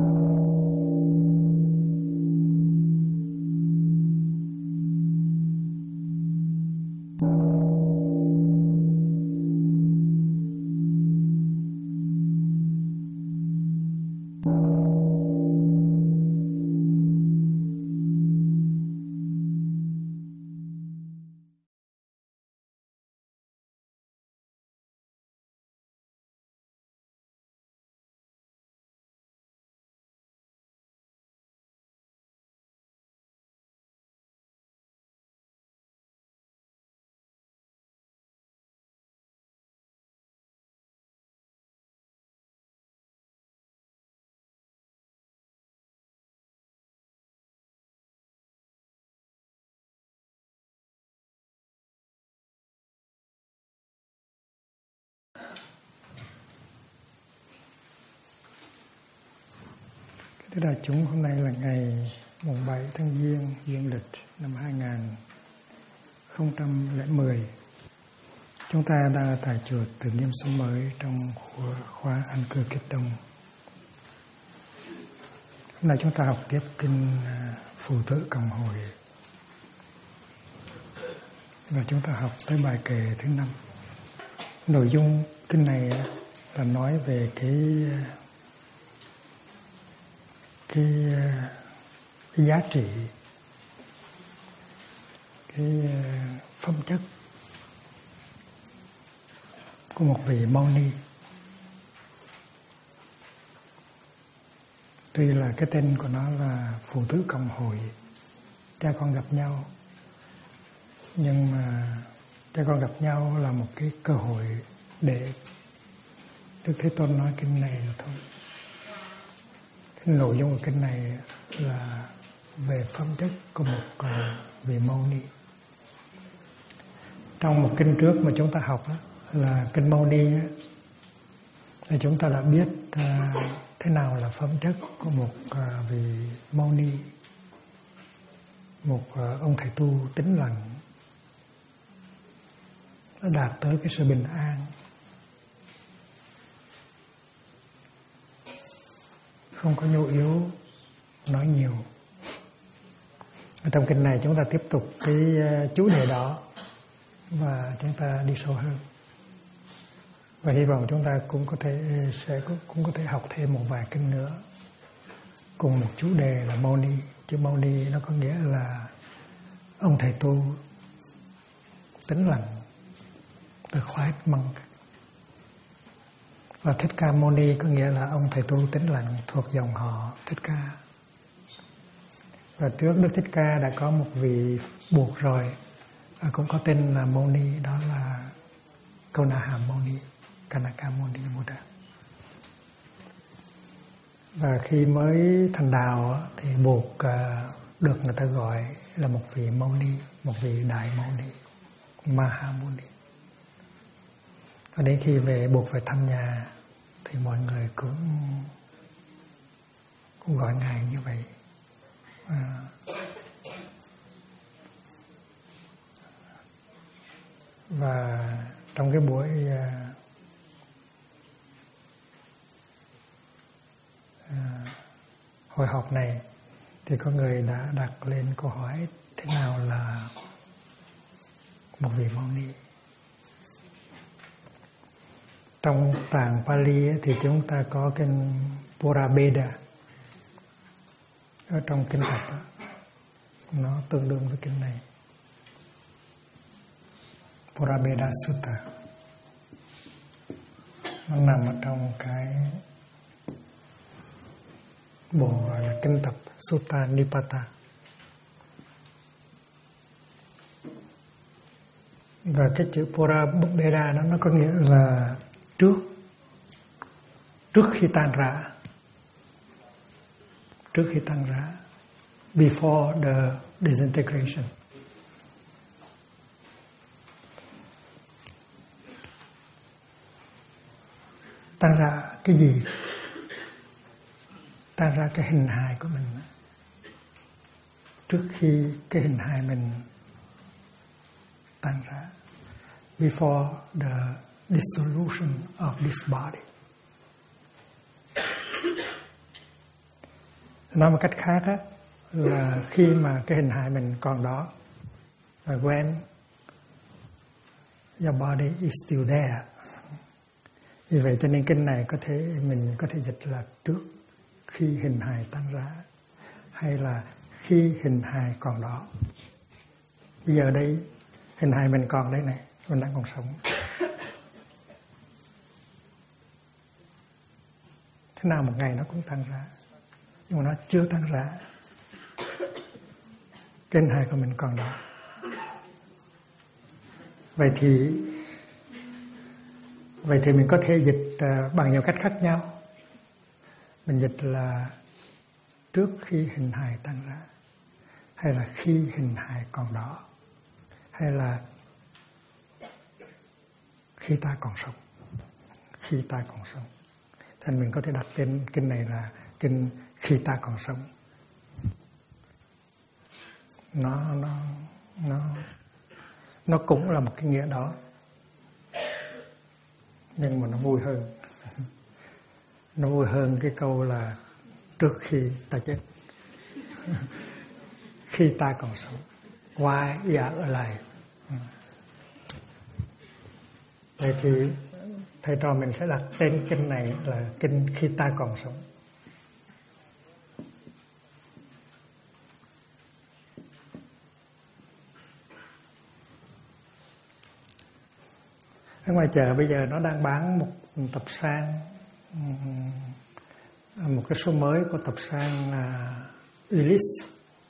Thưa đại chúng, hôm nay là ngày mùng 7 tháng Giêng dương lịch năm 2010. Chúng ta đang ở tại chùa Từ Nghiêm Xóm Mới trong khóa An Cư Kiếp Đông. Hôm nay chúng ta học tiếp kinh Phù Tự Cộng Hội. Và chúng ta học tới bài kệ thứ 5. Nội dung kinh này là nói về cái giá trị, cái phẩm chất của một vị Mâu Ni. Tuy là cái tên của nó là Phù Tự Cộng Hội, cha con gặp nhau, nhưng mà cha con gặp nhau là một cái cơ hội để Đức Thế Tôn nói kinh này rồi thôi. Cái nội dung của kinh này là về phẩm chất của một vị Mâu Ni. Trong một kinh trước mà chúng ta học là kinh Mâu Ni thì chúng ta đã biết thế nào là phẩm chất của một vị Mâu Ni, một ông thầy tu tĩnh lặng, nó đạt tới cái sự bình an, không có nhu yếu nói nhiều. Ở trong kinh này chúng ta tiếp tục cái chủ đề đó và chúng ta đi sâu hơn. Và hy vọng chúng ta cũng có thể học thêm một vài kinh nữa cùng một chủ đề là Mâu Ni. Chữ Mâu Ni nó có nghĩa là ông thầy tu tĩnh lặng, the quiet monk. Và Thích Ca Mâu Ni có nghĩa là ông thầy tu tĩnh lặng thuộc dòng họ Thích Ca. Và trước Đức Thích Ca đã có một vị buộc rồi, cũng có tên là Mâu Ni, đó là Câu-na-hàm Mâu Ni, Kanaka Mâu Ni Buddha. Và khi mới thành đạo thì buộc được người ta gọi là một vị Mâu Ni, một vị Đại Mâu Ni, Maha Mâu Ni. Và đến khi buộc về thăm nhà thì mọi người cũng gọi ngài như vậy. Và trong cái buổi hội họp này thì có người đã đặt lên câu hỏi thế nào là một vị Mâu Ni. Trong tạng Pali thì chúng ta có kinh Purabeda ở trong kinh Thập đó. Nó tương đương với kinh này, Purabeda Sutta. Nó nằm ở trong cái bộ gọi là kinh tập Sutta Nipata. Và cái chữ Purabeda nó có nghĩa là trước khi tan rã, before the disintegration. Tan rã cái gì? Tan ra cái hình hài của mình. Trước khi cái hình hài mình tan rã, before the dissolution of this body. Nói một cách khác á, là khi mà cái hình hài mình còn đó, và when your body is still there. Vì vậy cho nên kinh này mình có thể dịch là trước khi hình hài tan rã, hay là khi hình hài còn đó. Bây giờ đây hình hài mình còn đây này, mình đang còn sống. Thế nào một ngày nó cũng tan rã, nhưng mà nó chưa tan rã. Cái hình hài của mình còn đó. Vậy thì mình có thể dịch bằng nhiều cách khác nhau. Mình dịch là trước khi hình hài tan rã, hay là khi hình hài còn đó, hay là khi ta còn sống. Khi ta còn sống. Thành mình có thể đặt tên kinh này là kinh khi ta còn sống. Nó cũng là một cái nghĩa đó, nhưng mà nó vui hơn. Nó vui hơn cái câu là trước khi ta chết. Khi ta còn sống. While we are alive. Vậy thì thầy trò mình sẽ đặt tên kinh này là kinh khi ta còn sống. Ở ngoài chợ bây giờ nó đang bán một tập san, một cái số mới của tập san là Ulysse.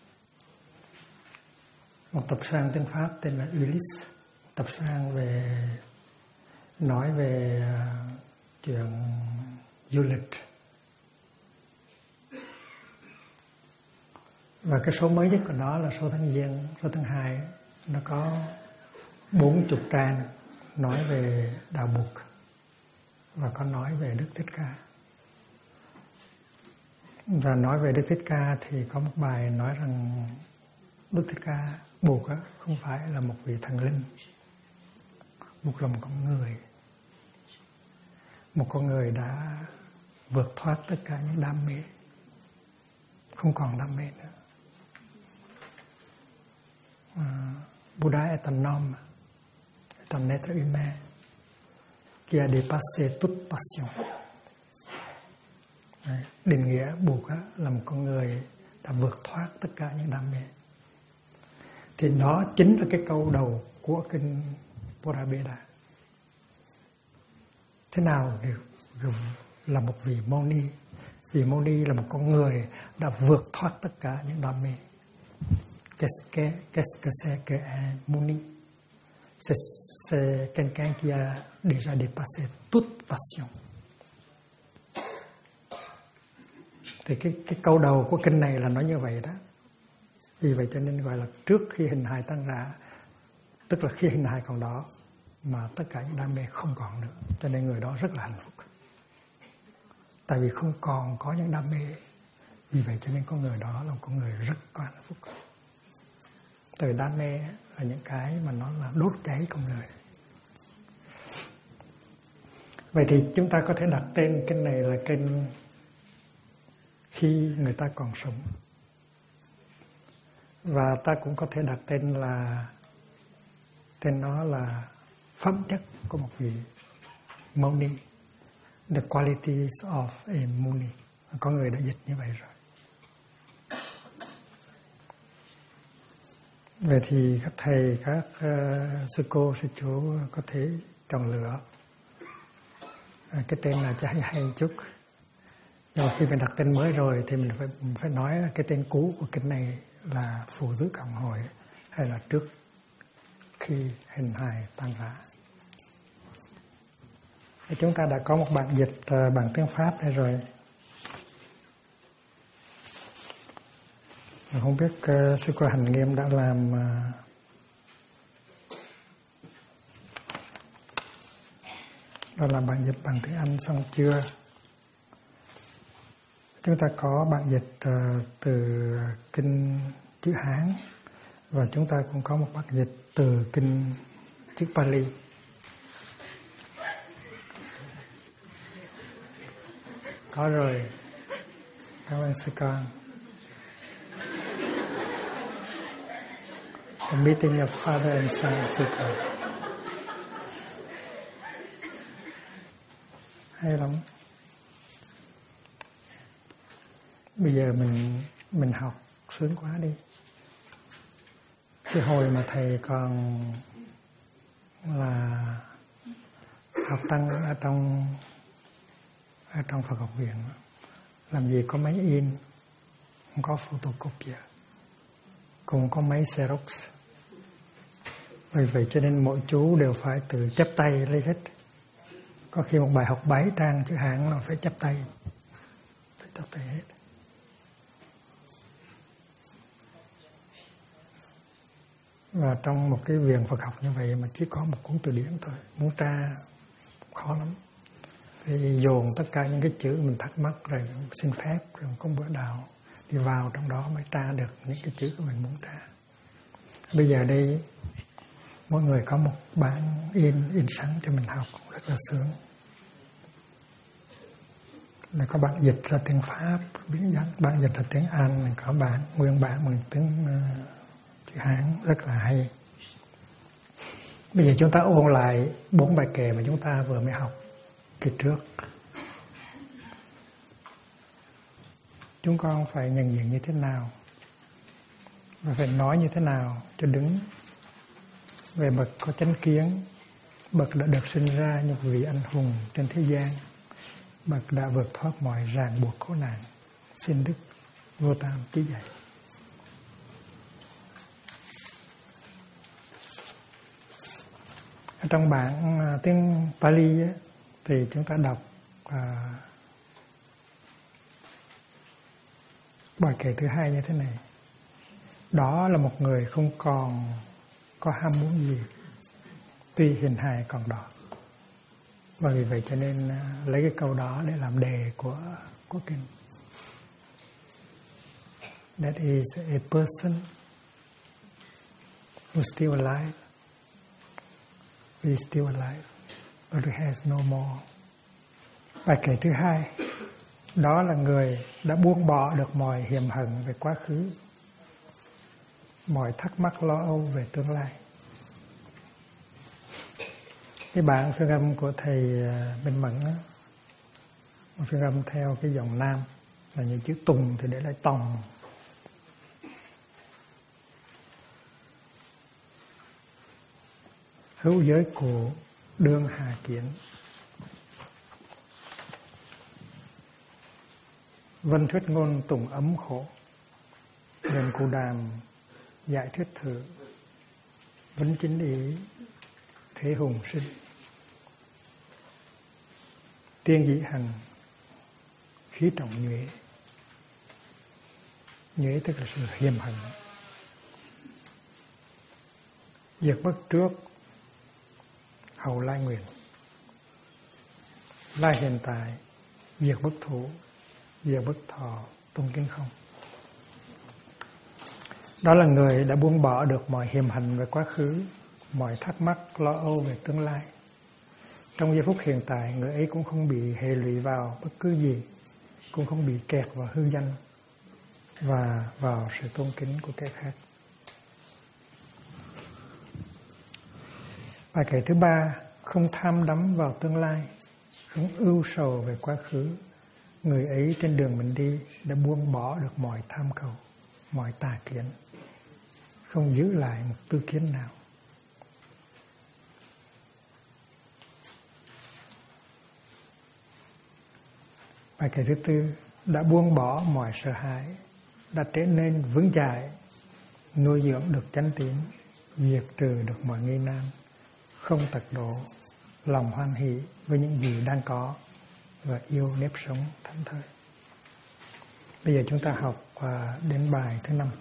Một tập san tiếng Pháp tên là Ulysse. Tập san nói về chuyện du lịch. Và cái số mới nhất của nó là số tháng Giêng, số tháng 2. Nó có 40 trang nói về đạo Bụt và có nói về Đức Thích Ca. Và nói về Đức Thích Ca thì có một bài nói rằng Đức Thích Ca, Bụt không phải là một vị thần linh. Bụt là một con người. Một con người đã vượt thoát tất cả những đam mê, không còn đam mê nữa. Buddha est un homme, est un être humain qui a dépassé toute passion. Định nghĩa Bụt là một con người đã vượt thoát tất cả những đam mê. Thì đó chính là cái câu đầu của kinh Bhagavad-gita. Thế nào là một vị Moni? Vị Moni là một con người đã vượt thoát tất cả những đam mê. Qu'est-ce que c'est qu'un Moni? C'est quelqu'un qui a déjà dépassé toute passion. Thì cái câu đầu của kinh này là nói như vậy đó. Vì vậy cho nên gọi là trước khi hình hài tan rã, tức là khi hình hài còn đó mà tất cả những đam mê không còn nữa. Cho nên người đó rất là hạnh phúc. Tại vì không còn có những đam mê. Vì vậy cho nên con người đó là một con người rất có hạnh phúc. Tại vì đam mê là những cái mà nó là đốt cháy con người. Vậy thì chúng ta có thể đặt tên kinh này là kinh khi người ta còn sống. Và ta cũng có thể đặt tên nó là phẩm chất của một vị Moni. The qualities of a Muni. Có người đã dịch như vậy rồi. Vậy thì các thầy, các sư cô, sư chú có thể chọn lựa cái tên nào cho hay chút. Nhưng mà khi mình đặt tên mới rồi thì mình phải nói cái tên cũ của kinh này là Phụ Giữ Cộng Hội hay là trước khi hình hài tan rã. Thì chúng ta đã có một bản dịch bằng tiếng Pháp đây rồi. Không biết sư cô Hành Nghiêm đã làm bản dịch bằng tiếng Anh xong chưa? Chúng ta có bản dịch từ kinh chữ Hán và chúng ta cũng có một bản dịch từ kinh chữ Pali. Có rồi. Cảm ơn sư con. The meeting of Father and Son Secret. Hay lắm. Bây giờ mình học sướng quá đi. Cái hồi mà thầy còn là học tăng ở trong Phật học viện, làm gì có máy in, không có photocopy, cũng có máy Xerox. Vì vậy cho nên mỗi chú đều phải tự chép tay lấy hết. Có khi một bài học 7 trang chữ Hán nó phải chép tay hết. Và trong một cái viện Phật học như vậy mà chỉ có một cuốn từ điển thôi, muốn tra khó lắm. Thì dồn tất cả những cái chữ mình thắc mắc rồi xin phép, rồi có bữa nào đi vào trong đó mới tra được những cái chữ của mình muốn tra. Bây giờ đây mỗi người có một bản in sẵn cho mình học, rất là sướng. Rồi có bản dịch ra tiếng Pháp, bản dịch ra tiếng Anh, có bản nguyên bản bằng tiếng chữ Hán, rất là hay. Bây giờ chúng ta ôn lại 4 bài kệ mà chúng ta vừa mới học kỳ trước. Chúng con phải nhận diện như thế nào và phải nói như thế nào cho đúng về bậc có chánh kiến, bậc đã được sinh ra như vị anh hùng trên thế gian, bậc đã vượt thoát mọi ràng buộc khổ nạn. Xin Đức Vô Tam chỉ dạy. Ở trong bản tiếng Pali ấy, thì chúng ta đọc bài kệ thứ 2 như thế này: đó là một người không còn có ham muốn gì, tuy hình hài còn đỏ. Và vì vậy cho nên lấy cái câu đó để làm đề của kinh. That is a person who's still alive. He is still alive, but he has no more. Bài kệ thứ 2, đó là người đã buông bỏ được mọi hiềm hận về quá khứ, mọi thắc mắc lo âu về tương lai. Cái bản phiên âm của thầy Minh Mẫn á, một phiên âm theo cái dòng Nam là những chữ Tùng thì để lại tòng. Hữu giới cụ đương hà kiến, vân thuyết ngôn tùng ấm khổ, nên cụ đàm giải thuyết thử, vấn chính ý thế hùng sinh. Tiên dĩ hành khí trọng nhuệ. Nhuệ tức là sự hiềm hận. Diệt bất trước, hậu lai nguyện. Lai hiện tại, diệt bất thủ, diệt bất thọ, tung kiến không. Đó là người đã buông bỏ được mọi hiềm hận về quá khứ, mọi thắc mắc lo âu về tương lai. Trong giây phút hiện tại, người ấy cũng không bị hệ lụy vào bất cứ gì, cũng không bị kẹt vào hư danh và vào sự tôn kính của kẻ khác. Bài kệ thứ 3, không tham đắm vào tương lai, không ưu sầu về quá khứ. Người ấy trên đường mình đi đã buông bỏ được mọi tham cầu, mọi tà kiến, không giữ lại một tư kiến nào. Bài kệ thứ 4, đã buông bỏ mọi sợ hãi, đã trở nên vững chãi, nuôi dưỡng được chánh tín, diệt trừ được mọi nghi nan, không tật độ, lòng hoan hỷ với những gì đang có và yêu nếp sống thảnh thơi. Bây giờ chúng ta học đến bài thứ 5.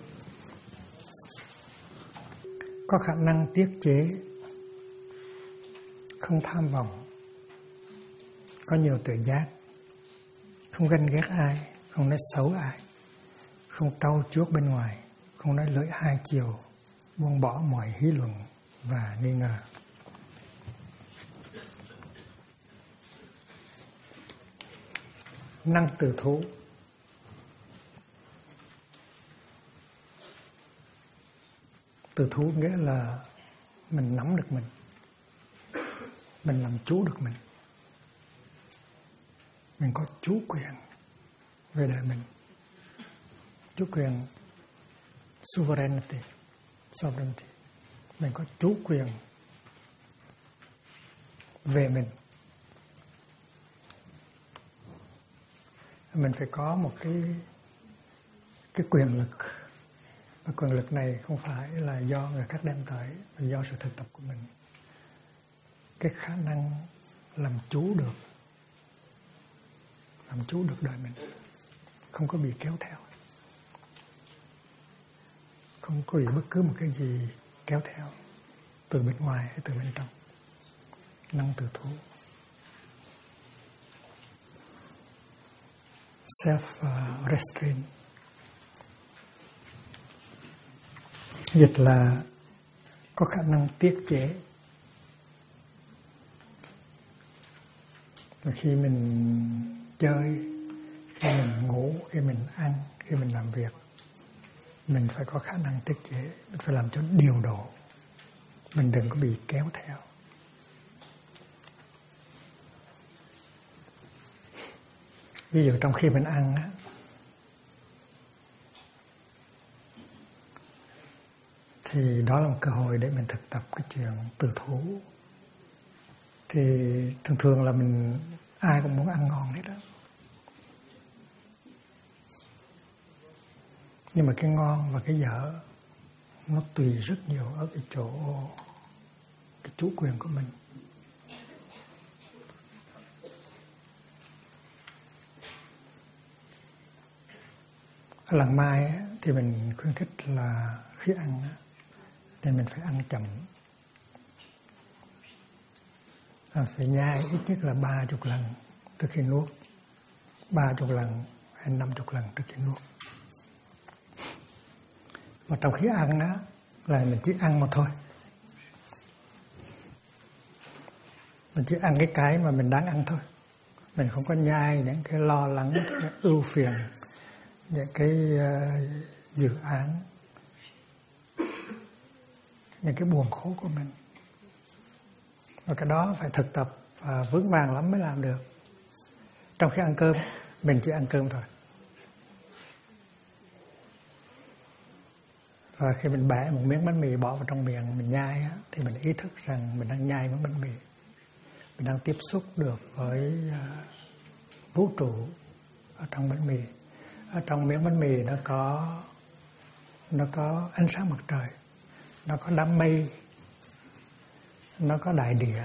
Có khả năng tiết chế, không tham vọng, có nhiều tự giác, không ganh ghét ai, không nói xấu ai, không trau chuốt bên ngoài, không nói lưỡi hai chiều, buông bỏ mọi hí luận và nghi ngờ. Năng tự thú. Tự thú nghĩa là mình nắm được mình làm chủ được mình có chủ quyền về đời mình, chủ quyền sovereignty, mình có chủ quyền về mình phải có một cái quyền lực, và quyền lực này không phải là do người khác đem tới, mà do sự thực tập của mình, cái khả năng làm chủ được đời mình, không có bị kéo theo, không có bị bất cứ một cái gì kéo theo từ bên ngoài hay từ bên trong. Năng tự thú, self-restraint, dịch là có khả năng tiết chế. Và khi mình chơi, khi mình ngủ, khi mình ăn, khi mình làm việc, mình phải có khả năng tiết chế, mình phải làm cho điều độ, mình đừng có bị kéo theo. Ví dụ trong khi mình ăn á, thì đó là một cơ hội để mình thực tập cái chuyện từ thú. Thì thường là ai cũng muốn ăn ngon hết đó. Nhưng mà cái ngon và cái dở nó tùy rất nhiều ở cái chỗ cái chủ quyền của mình. Ở làng Mai á, thì mình khuyến khích là khi ăn á, thì mình phải ăn chậm. Phải nhai ít nhất là 30 lần trước khi nuốt, 30 lần hay 50 lần trước khi nuốt. Và trong khi ăn đó là mình chỉ ăn mà thôi. Mình chỉ ăn cái mà mình đang ăn thôi. Mình không có nhai những cái lo lắng, cái ưu phiền, những cái dự án, những cái buồn khổ của mình. Và cái đó phải thực tập và vững vàng lắm mới làm được. Trong khi ăn cơm, mình chỉ ăn cơm thôi. Và khi mình bẻ một miếng bánh mì bỏ vào trong miệng, mình nhai á, thì mình ý thức rằng mình đang nhai miếng bánh mì. Mình đang tiếp xúc được với vũ trụ ở trong bánh mì. Ở trong miếng bánh mì nó có ánh sáng mặt trời, nó có đám mây, nó có đại địa,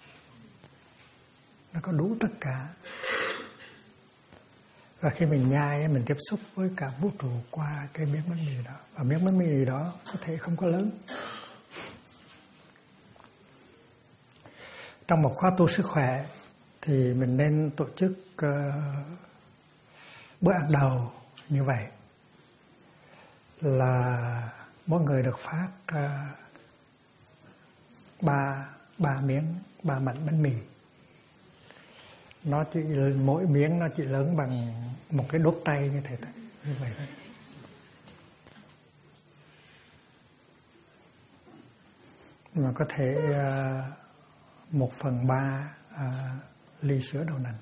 nó có đủ tất cả. Và khi mình nhai, mình tiếp xúc với cả vũ trụ qua cái miếng bánh mì đó. Và miếng bánh mì đó có thể không có lớn. Trong một khóa tu sức khỏe thì mình nên tổ chức bữa ăn đầu như vậy, là mỗi người được phát 3 mảnh bánh mì. Nó chỉ mỗi miếng nó chỉ lớn bằng một cái đốt tay như thế thôi, như vậy thôi. Mà có thể 1/3 ly sữa đậu nành.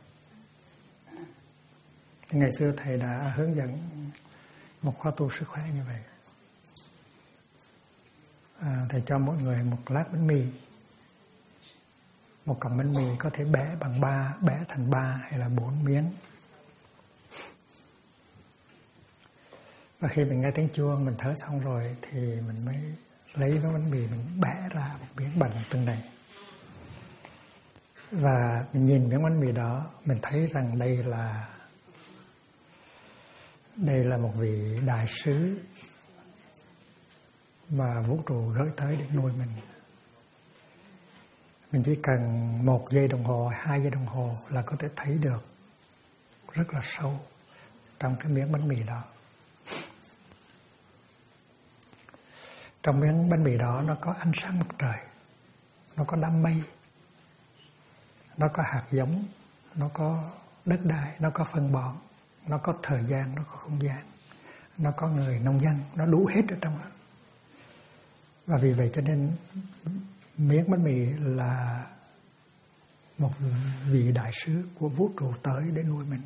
Ngày xưa thầy đã hướng dẫn một khóa tu sức khỏe như vậy. Thầy cho mỗi người một lát bánh mì. Một cọng bánh mì có thể bẻ thành 3 hay là 4 miếng. Và khi mình nghe tiếng chuông, mình thở xong rồi thì mình mới lấy cái bánh mì, mình bẻ ra một miếng bằng từng này. Và mình nhìn miếng bánh mì đó, mình thấy rằng đây là một vị đại sứ mà vũ trụ gửi tới để nuôi mình. Mình chỉ cần 1 giây đồng hồ, 2 giây đồng hồ là có thể thấy được rất là sâu trong cái miếng bánh mì đó. Trong miếng bánh mì đó nó có ánh sáng mặt trời, nó có đám mây, nó có hạt giống, nó có đất đai, nó có phân bón, nó có thời gian, nó có không gian, nó có người nông dân, nó đủ hết ở trong đó. Và vì vậy cho nên miếng bánh mì là một vị đại sứ của vũ trụ tới để nuôi mình.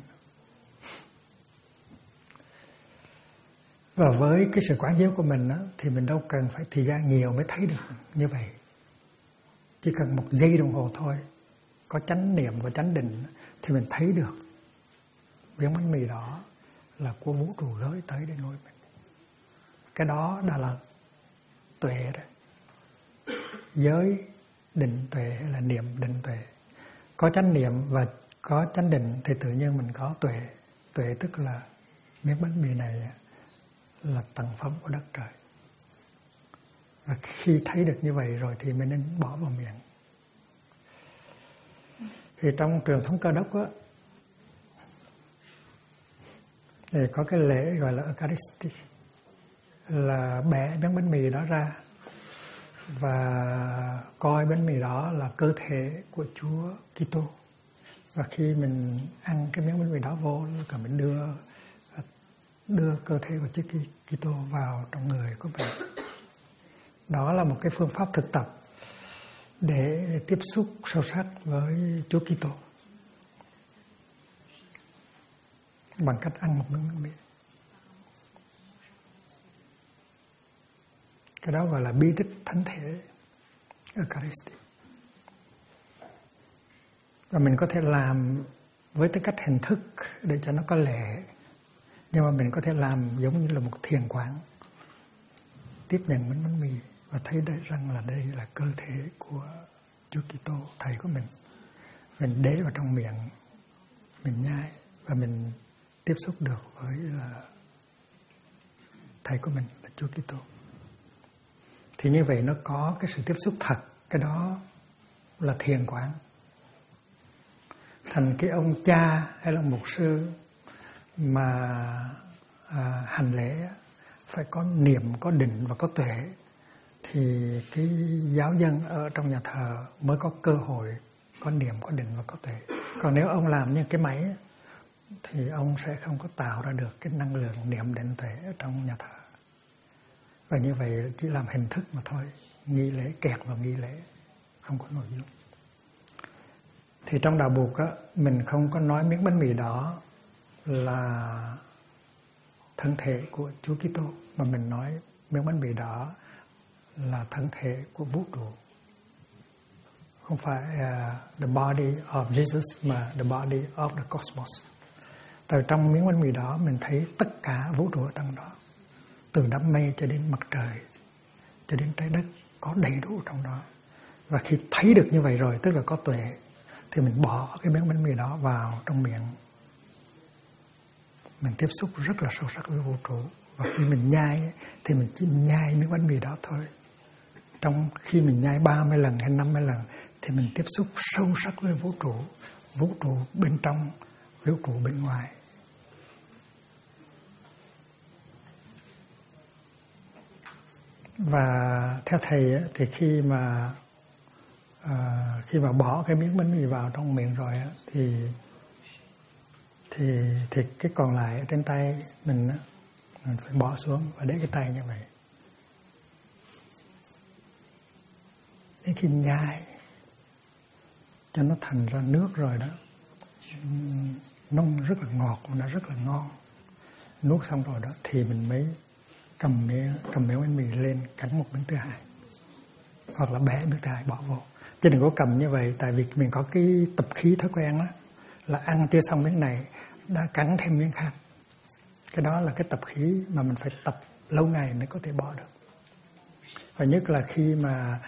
Và với cái sự quán chiếu của mình á, thì mình đâu cần phải thời gian nhiều mới thấy được như vậy. Chỉ cần một giây đồng hồ thôi, có chánh niệm và chánh định thì mình thấy được miếng bánh mì đó là của vũ trụ gửi tới để nuôi mình. Cái đó đã là tuệ đó. Giới định tuệ hay là niệm định tuệ. Có chánh niệm và có chánh định thì tự nhiên mình có tuệ. Tuệ tức là miếng bánh mì này là tặng phẩm của đất trời. Và khi thấy được như vậy rồi thì mình nên bỏ vào miệng. Thì trong truyền thống Cơ Đốc á, thì có cái lễ gọi là Eucharistic, là bẻ miếng bánh mì đó ra và coi bánh mì đó là cơ thể của Chúa Kitô. Và khi mình ăn cái miếng bánh mì đó vô, cả mình đưa cơ thể của Chúa Kitô vào trong người của mình. Đó là một cái phương pháp thực tập để tiếp xúc sâu sắc với Chúa Kitô bằng cách ăn một miếng bánh mì. Cái đó gọi là bí tích thánh thể Eucharistic. Và mình có thể làm với tư cách hình thức để cho nó có lệ, nhưng mà mình có thể làm giống như là một thiền quán, tiếp nhận miếng bánh mì và thấy đây rằng là đây là cơ thể của Chúa Kitô, thầy của mình. Mình để vào trong miệng, mình nhai và mình tiếp xúc được với thầy của mình là Chúa Kitô. Thì như vậy nó có cái sự tiếp xúc thật, cái đó là thiền quán. Thành cái ông cha hay là mục sư mà hành lễ phải có niệm, có định và có tuệ, thì cái giáo dân ở trong nhà thờ mới có cơ hội có niệm, có định và có tuệ. Còn nếu ông làm như cái máy thì ông sẽ không có tạo ra được cái năng lượng niệm định tuệ ở trong nhà thờ. Và như vậy chỉ làm hình thức mà thôi, nghi lễ, kẹt vào nghi lễ, không có nội dung. Thì trong đạo Bụt á, mình không có nói miếng bánh mì đó là thân thể của Chúa Kitô, mà mình nói miếng bánh mì đó là thân thể của vũ trụ. Không phải the body of Jesus mà the body of the cosmos. Từ trong miếng bánh mì đó mình thấy tất cả vũ trụ ở trong đó, từ đám mây cho đến mặt trời cho đến trái đất, có đầy đủ trong đó. Và khi thấy được như vậy rồi, tức là có tuệ, thì mình bỏ cái miếng bánh mì đó vào trong miệng, mình tiếp xúc rất là sâu sắc với vũ trụ. Và khi mình nhai thì mình chỉ nhai miếng bánh mì đó thôi. Trong khi mình nhai 30 lần hay 50 lần thì mình tiếp xúc sâu sắc với vũ trụ bên trong, vũ trụ bên ngoài. Và theo thầy thì khi mà bỏ cái miếng bánh mì vào trong miệng rồi thì cái còn lại ở trên tay mình phải bỏ xuống và để cái tay như vậy. Đến khi nhai cho nó thành ra nước rồi đó, nó rất là ngọt, nó rất là ngon. Nuốt xong rồi đó thì mình mới cầm miếng bánh mì lên, cắn một miếng thứ hai, hoặc là bẻ miếng thứ hai bỏ vô. Chứ đừng có cầm như vậy, tại vì mình có cái tập khí thói quen đó, là ăn chưa xong miếng này đã cắn thêm miếng khác. Cái đó là cái tập khí mà mình phải tập lâu ngày mới có thể bỏ được. Và nhất là khi mà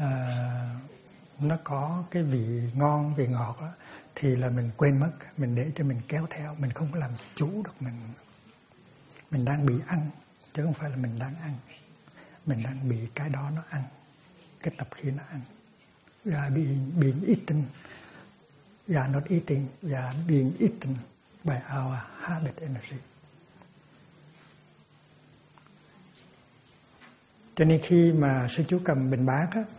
nó có cái vị ngon, vị ngọt đó, thì là mình quên mất, mình để cho mình kéo theo, mình không có làm chủ được mình đang bị ăn, chứ không phải là mình đang ăn. Mình đang bị cái đó nó ăn, cái tập khí nó ăn. We are being eaten. We are not eating, we are being eaten by our habit energy. Cho nên khi mà sư chú cầm bình bát á,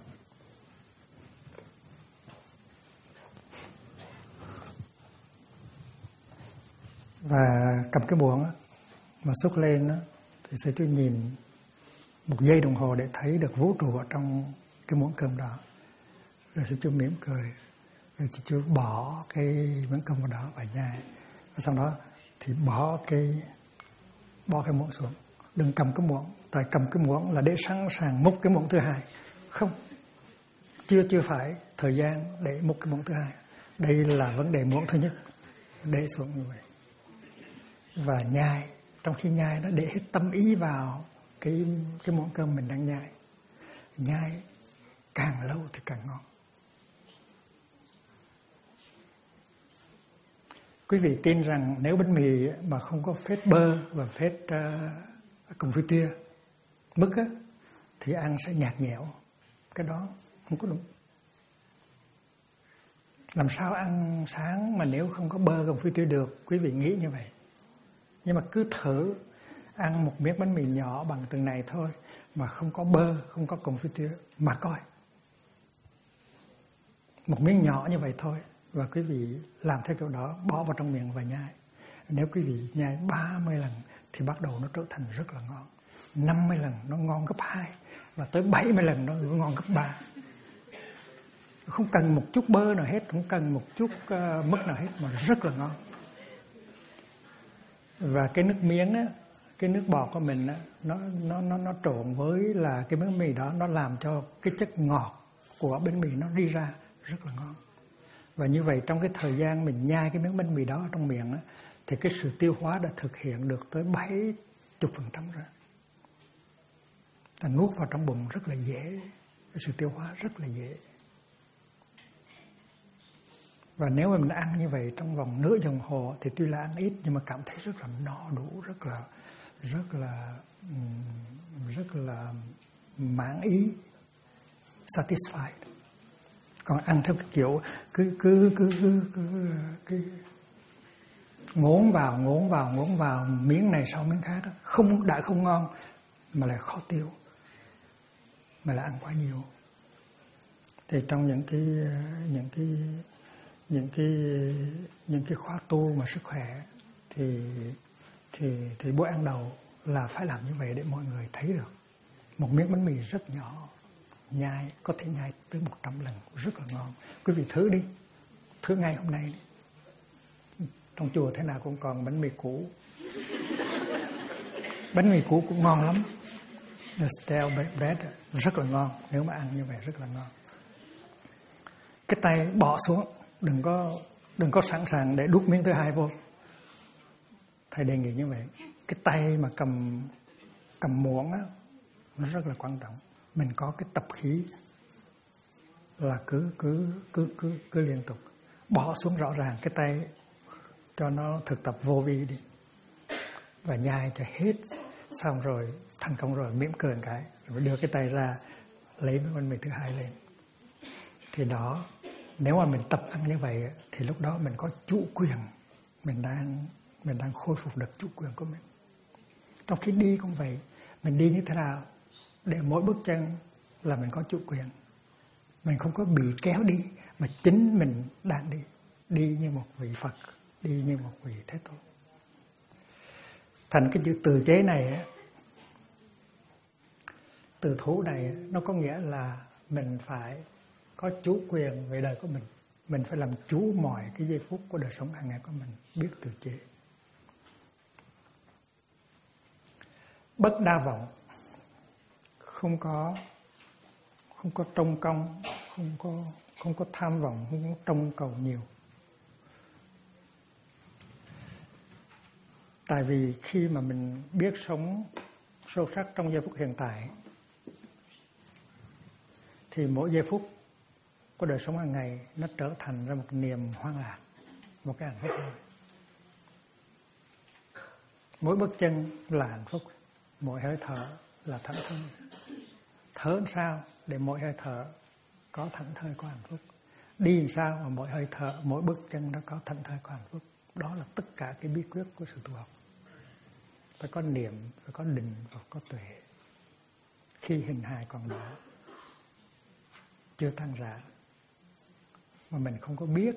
và cầm cái muỗng á, mà xúc lên á, thì sư chú nhìn 1 giây đồng hồ để thấy được vũ trụ ở trong cái muỗng cơm đó. Rồi sư chú mỉm cười, rồi sư chú bỏ cái miếng cơm vào đó và nhai. Và sau đó thì bỏ cái muỗng xuống. Đừng cầm cái muỗng, tại cầm cái muỗng là để sẵn sàng múc cái muỗng thứ hai. Không, chưa phải thời gian để múc cái muỗng thứ hai. Đây là vấn đề muỗng thứ nhất, để xuống như vậy. Và nhai, trong khi nhai nó để hết tâm ý vào cái muỗng cơm mình đang nhai. Nhai càng lâu thì càng ngon. Quý vị tin rằng nếu bánh mì mà không có phết bơ và phết confiture mứt á, thì ăn sẽ nhạt nhẽo. Cái đó không có đúng. Làm sao ăn sáng mà nếu không có bơ confiture được? Quý vị nghĩ như vậy. Nhưng mà cứ thử ăn một miếng bánh mì nhỏ bằng từng này thôi, mà không có bơ, không có confiture, mà coi. Một miếng nhỏ như vậy thôi, và quý vị làm theo kiểu đó, bỏ vào trong miệng và nhai. Nếu quý vị nhai 30 lần thì bắt đầu nó trở thành rất là ngon. 50 lần nó ngon gấp 2, và tới 70 lần nó ngon gấp 3. Không cần một chút bơ nào hết, không cần một chút mứt nào hết, mà rất là ngon. Và cái nước miếng á, cái nước bọt của mình á, nó trộn với là cái bánh mì đó, nó làm cho cái chất ngọt của bánh mì nó đi ra rất là ngon. Và như vậy trong cái thời gian mình nhai cái miếng bánh mì đó ở trong miệng á, thì cái sự tiêu hóa đã thực hiện được tới 70% rồi. Ta nuốt vào trong bụng rất là dễ, cái sự tiêu hóa rất là dễ. Và nếu mà mình ăn như vậy trong vòng nửa đồng hồ thì tuy là ăn ít nhưng mà cảm thấy rất là no đủ, rất là mãn ý, satisfied. Còn ăn theo cái kiểu cứ ngốn vào miếng này sau miếng khác, đã không ngon mà lại khó tiêu, mà lại ăn quá nhiều. Thì trong những cái khóa tu mà sức khỏe thì bữa ăn đầu là phải làm như vậy để mọi người thấy được. Một miếng bánh mì rất nhỏ, nhai có thể nhai tới 100 lần, rất là ngon. Quý vị thử đi, thử ngay hôm nay đi. Trong chùa thế nào cũng còn bánh mì cũ. Bánh mì cũ cũng ngon lắm. The stale bread rất là ngon, nếu mà ăn như vậy rất là ngon. Cái tay bỏ xuống, đừng có sẵn sàng để đút miếng thứ hai vô. Thầy đề nghị như vậy. Cái tay mà cầm muỗng á, nó rất là quan trọng. Mình có cái tập khí là cứ liên tục bỏ xuống rõ ràng cái tay, cho nó thực tập vô vi đi, và nhai cho hết. Xong rồi thành công rồi mỉm cười một cái, rồi đưa cái tay ra lấy miếng bánh mì thứ hai lên. Thì đó, nếu mà mình tập ăn như vậy thì lúc đó mình có chủ quyền, mình đang khôi phục được chủ quyền của mình. Trong khi đi cũng vậy, mình đi như thế nào để mỗi bước chân là mình có chủ quyền, mình không có bị kéo đi, mà chính mình đang đi như một vị Phật, đi như một vị Thế Tôn. Thành cái chữ từ chế này, từ thú này, nó có nghĩa là mình phải có chủ quyền về đời của mình. Mình phải làm chủ mọi cái giây phút của đời sống hàng ngày của mình, biết từ chế. Bất đa vọng, không có trông công, không có tham vọng, không có trông cầu nhiều. Tại vì khi mà mình biết sống sâu sắc trong giây phút hiện tại, thì mỗi giây phút của đời sống hàng ngày nó trở thành ra một niềm hoan lạc, một cái hạnh phúc. Mỗi bước chân là hạnh phúc, mỗi hơi thở là thảnh thơi. Thở làm sao để mỗi hơi thở có thảnh thơi, có hạnh phúc. Đi làm sao mà mỗi hơi thở, mỗi bước chân nó có thảnh thơi, có hạnh phúc. Đó là tất cả cái bí quyết của sự tu học. Phải có niệm, phải có định và có tuệ. Khi hình hài còn đó, chưa tan rã, mà mình không có biết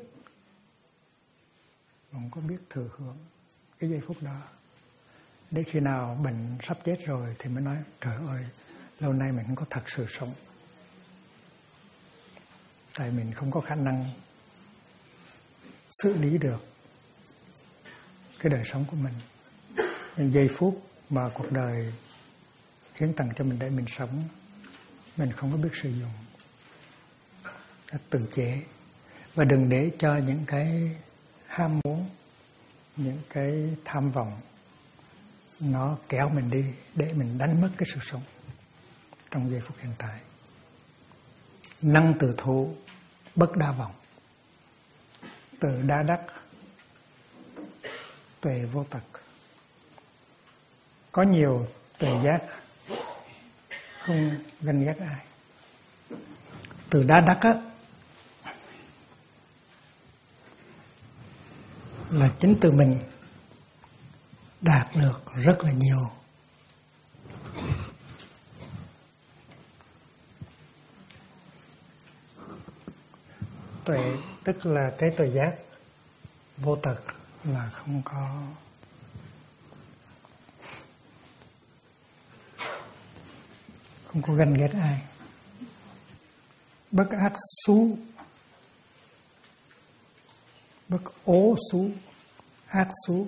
thừa hưởng cái giây phút đó. Đến khi nào mình sắp chết rồi thì mới nói trời ơi, lâu nay mình không có thật sự sống. Tại mình không có khả năng xử lý được cái đời sống của mình. Những giây phút mà cuộc đời hiến tặng cho mình để mình sống, mình không có biết sử dụng. Tự chế. Và đừng để cho những cái ham muốn, những cái tham vọng nó kéo mình đi để mình đánh mất cái sự sống trong giây phút hiện tại. Năng tự thủ, bất đa vọng. Tự đa đắc, tuệ vô tật. Có nhiều tuệ giác, không ganh ghét ai. Tự đa đắc á, là chính từ mình đạt được rất là nhiều. Tuệ tức là cái tuệ giác. Vô tật là không có ganh ghét ai. Bất ác xú, bất ố xú, ác xú.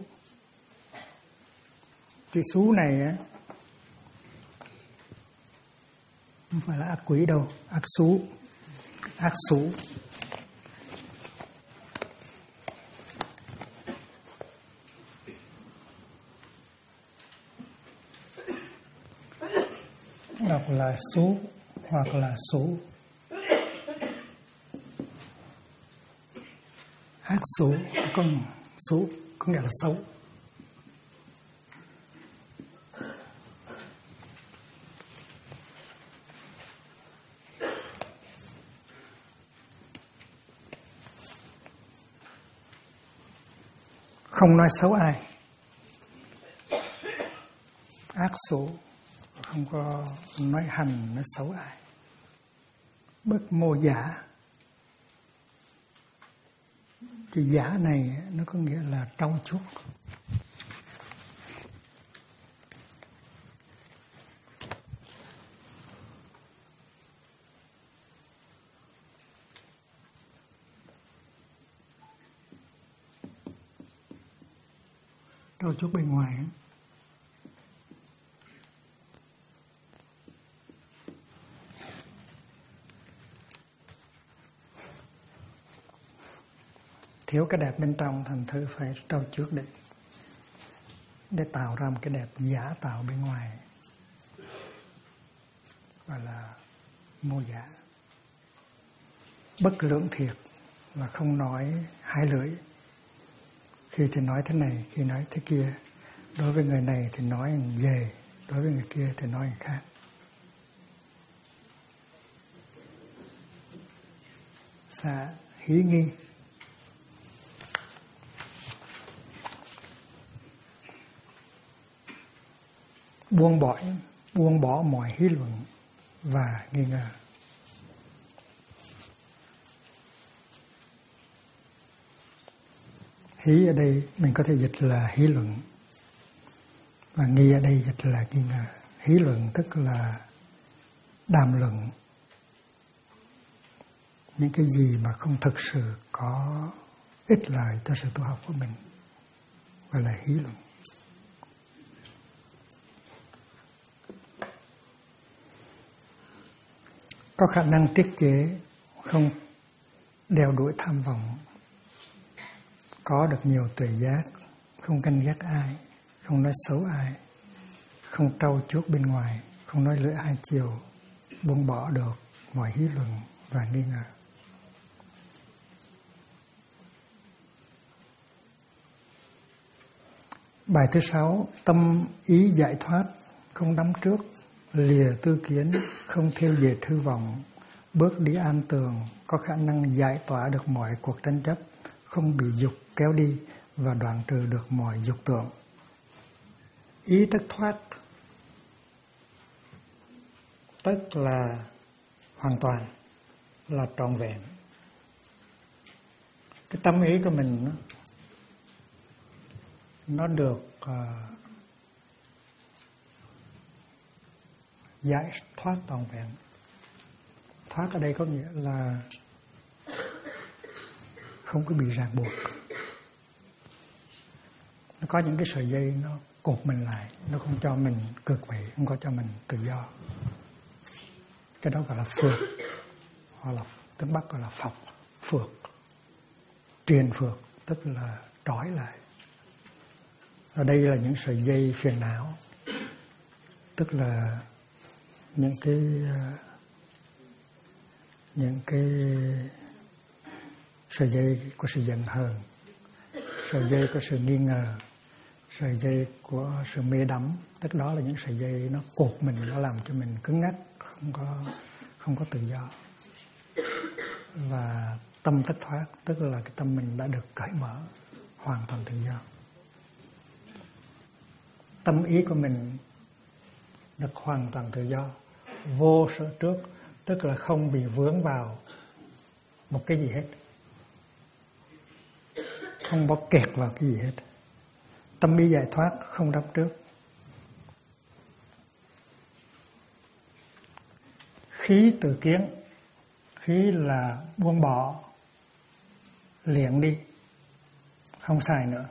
Chữ xú này á, không phải là ác quỷ đâu, ác xú, ác xú. Đọc là xú hoặc là xú. Ác xú, con xú có nghĩa là xấu. Không nói xấu ai. Ác xú, không có nói hành, nói xấu ai. Bất mô giả. Chữ giả này nó có nghĩa là trau chuốt. Trau chuốt bên ngoài. Thiếu cái đẹp bên trong, thành thử phải trau chuốt để tạo ra một cái đẹp giả tạo bên ngoài, gọi là mô giả. Bất lưỡng thiệt là không nói hai lưỡi. Khi thì nói thế này, khi nói thế kia. Đối với người này thì nói về, đối với người kia thì nói khác. Xả hí nghi. Buông bỏ mọi hí luận và nghi ngờ. Hí ở đây mình có thể dịch là hí luận, và nghi ở đây dịch là nghi ngờ. Hí luận tức là đàm luận những cái gì mà không thực sự có ích lợi cho sự tu học của mình, gọi là hí luận. Có khả năng tiết chế, không đeo đuổi tham vọng, có được nhiều tuệ giác, không ganh ghét ai, không nói xấu ai, không trau chuốt bên ngoài, không nói lưỡi hai chiều, buông bỏ được mọi hí luận và nghi ngờ. Bài thứ 6, tâm ý giải thoát, không đắm trước, lìa tư kiến, không theo dệt hư vọng, bước đi an tường, có khả năng giải tỏa được mọi cuộc tranh chấp, không bị dục kéo đi và đoạn trừ được mọi dục tưởng. Ý tức thoát, tức là hoàn toàn, là trọn vẹn. Cái tâm ý của mình nó được giải thoát toàn vẹn. Thoát ở đây có nghĩa là không có bị ràng buộc. Nó có những cái sợi dây nó cột mình lại, nó không cho mình cực vị, không có cho mình tự do. Cái đó gọi là phược, hoặc là tiếng Bắc gọi là phọc, phược, truyền phược, tức là trói lại. Ở đây là những sợi dây phiền não, tức là những cái sợi dây của sự giận hờn, sợi dây của sự nghi ngờ, sợi dây của sự mê đắm, tức đó là những sợi dây nó cột mình, nó làm cho mình cứng ngắc, không có tự do. Và tâm tất thoát, tức là cái tâm mình đã được cởi mở, hoàn toàn tự do. Tâm ý của mình được hoàn toàn tự do, vô sở trước, tức là không bị vướng vào một cái gì hết, không có kẹt vào cái gì hết. Tâm ý giải thoát, không đắm trước. Khí tự kiến, khí là buông bỏ, liệng đi, không xài nữa.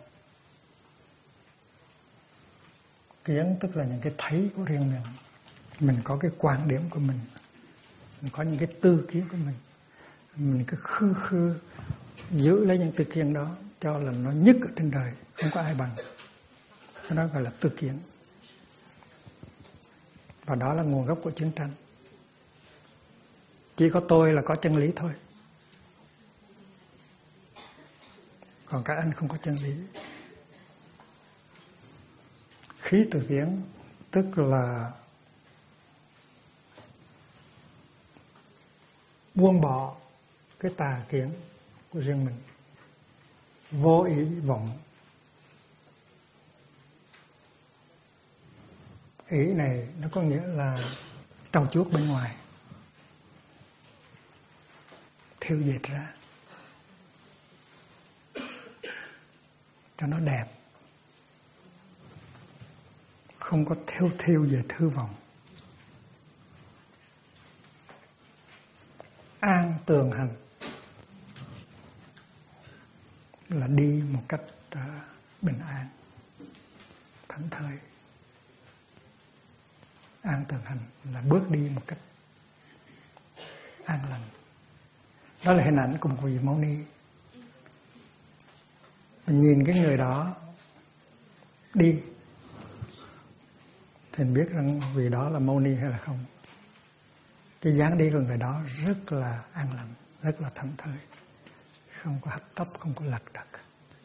Kiến tức là những cái thấy của riêng mình. Mình có cái quan điểm của mình có những cái tư kiến của mình cứ khư giữ lấy những tư kiến đó cho là nó nhất ở trên đời, không có ai bằng. Cái đó gọi là tư kiến. Và đó là nguồn gốc của chiến tranh. Chỉ có tôi là có chân lý thôi, còn các anh không có chân lý. Khí tự kiến tức là buông bỏ cái tà kiến của riêng mình, vô ý vọng. Ý này nó có nghĩa là trau chuốt bên ngoài, thiêu dệt ra cho nó đẹp, không có thiêu dệt hư vọng. An tường hành là đi một cách bình an, thảnh thơi. An tường hành là bước đi một cách an lành. Đó là hình ảnh của một vị Mâu Ni. Mình nhìn cái người đó đi thì mình biết rằng vị đó là Mâu Ni hay là không. Cái dáng đi của người đó rất là an lành, rất là thảnh thơi, không có hấp tấp, không có lật đật.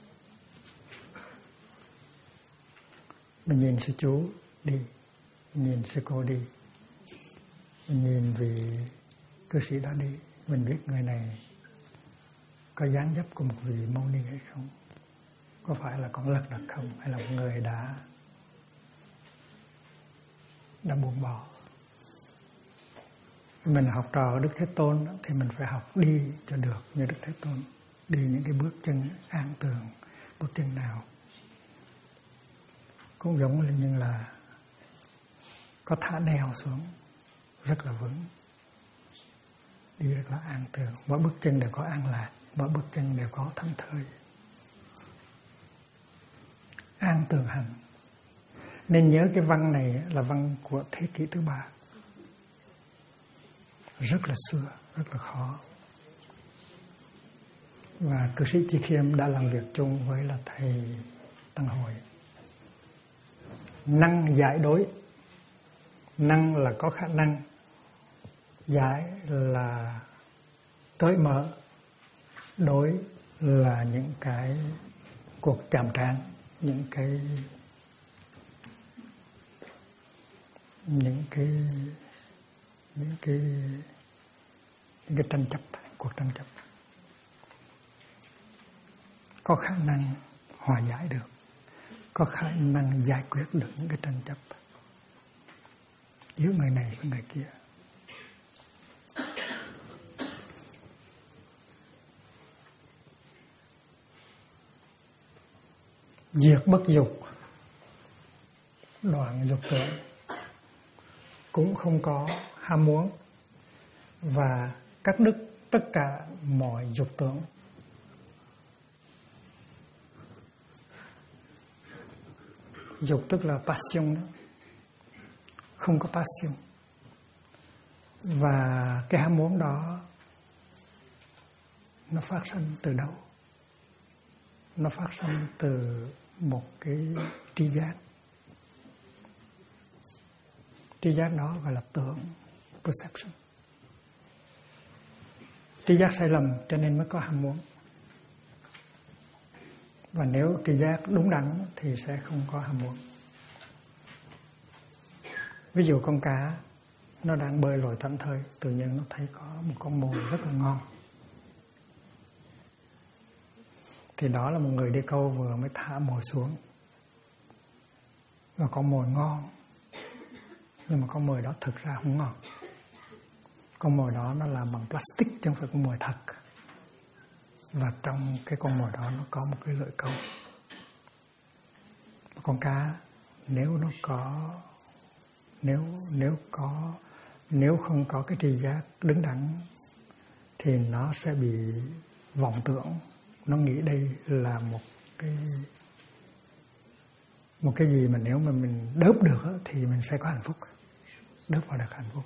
Mình nhìn sư chú đi, mình nhìn sư cô đi, mình nhìn vị cư sĩ đó đi, mình biết người này có dáng dấp của một vị Mâu Ni hay không, có phải là con lật đật không, hay là một người đã buông bỏ. Mình học trò Đức Thế Tôn thì mình phải học đi cho được như Đức Thế Tôn, đi những cái bước chân an tường. Bước chân nào cũng giống như là có thả neo xuống, rất là vững, đi rất là an tường. Mỗi bước chân đều có an lạc, mỗi bước chân đều có thảnh thơi. An tường hành. Nên nhớ cái văn này là văn của thế kỷ thứ 3, rất là xưa, rất là khó. Và cư sĩ Chi Khiêm đã làm việc chung với là thầy Tăng Hội. Năng giải đối. Năng là có khả năng, giải là cởi mở, đối là những cái cuộc chạm trán, những cái tranh chấp, cuộc tranh chấp. Có khả năng hòa giải được, có khả năng giải quyết được những cái tranh chấp giữa người này với người kia. Diệt bất dục, đoạn dục tưởng. cũng không có ham muốn và cắt đứt tất cả mọi dục tưởng. Dục tức là passion đó, không có passion. Và cái ham muốn đó nó phát sinh từ đâu? Nó phát sinh từ một cái tri giác. Tri giác đó gọi là tưởng, perception. Tri giác sai lầm cho nên mới có ham muốn. Và nếu tri giác đúng đắn thì sẽ không có ham muốn. Ví dụ con cá nó đang bơi lội thảnh thơi, tự nhiên nó thấy có một con mồi rất là ngon. Thì đó là một người đi câu vừa mới thả mồi xuống. Và con mồi ngon. Nhưng mà con mồi đó thực ra không ngon. Con mồi đó nó làm bằng plastic chứ không phải con mồi thật. Và trong cái con mồi đó nó có một cái lưỡi câu. Con cá nếu nó có nếu không có cái tri giác đứng đắn thì nó sẽ bị vọng tưởng. Nó nghĩ đây là một cái gì mà nếu mà mình đớp được thì mình sẽ có hạnh phúc. Đớp vào được hạnh phúc.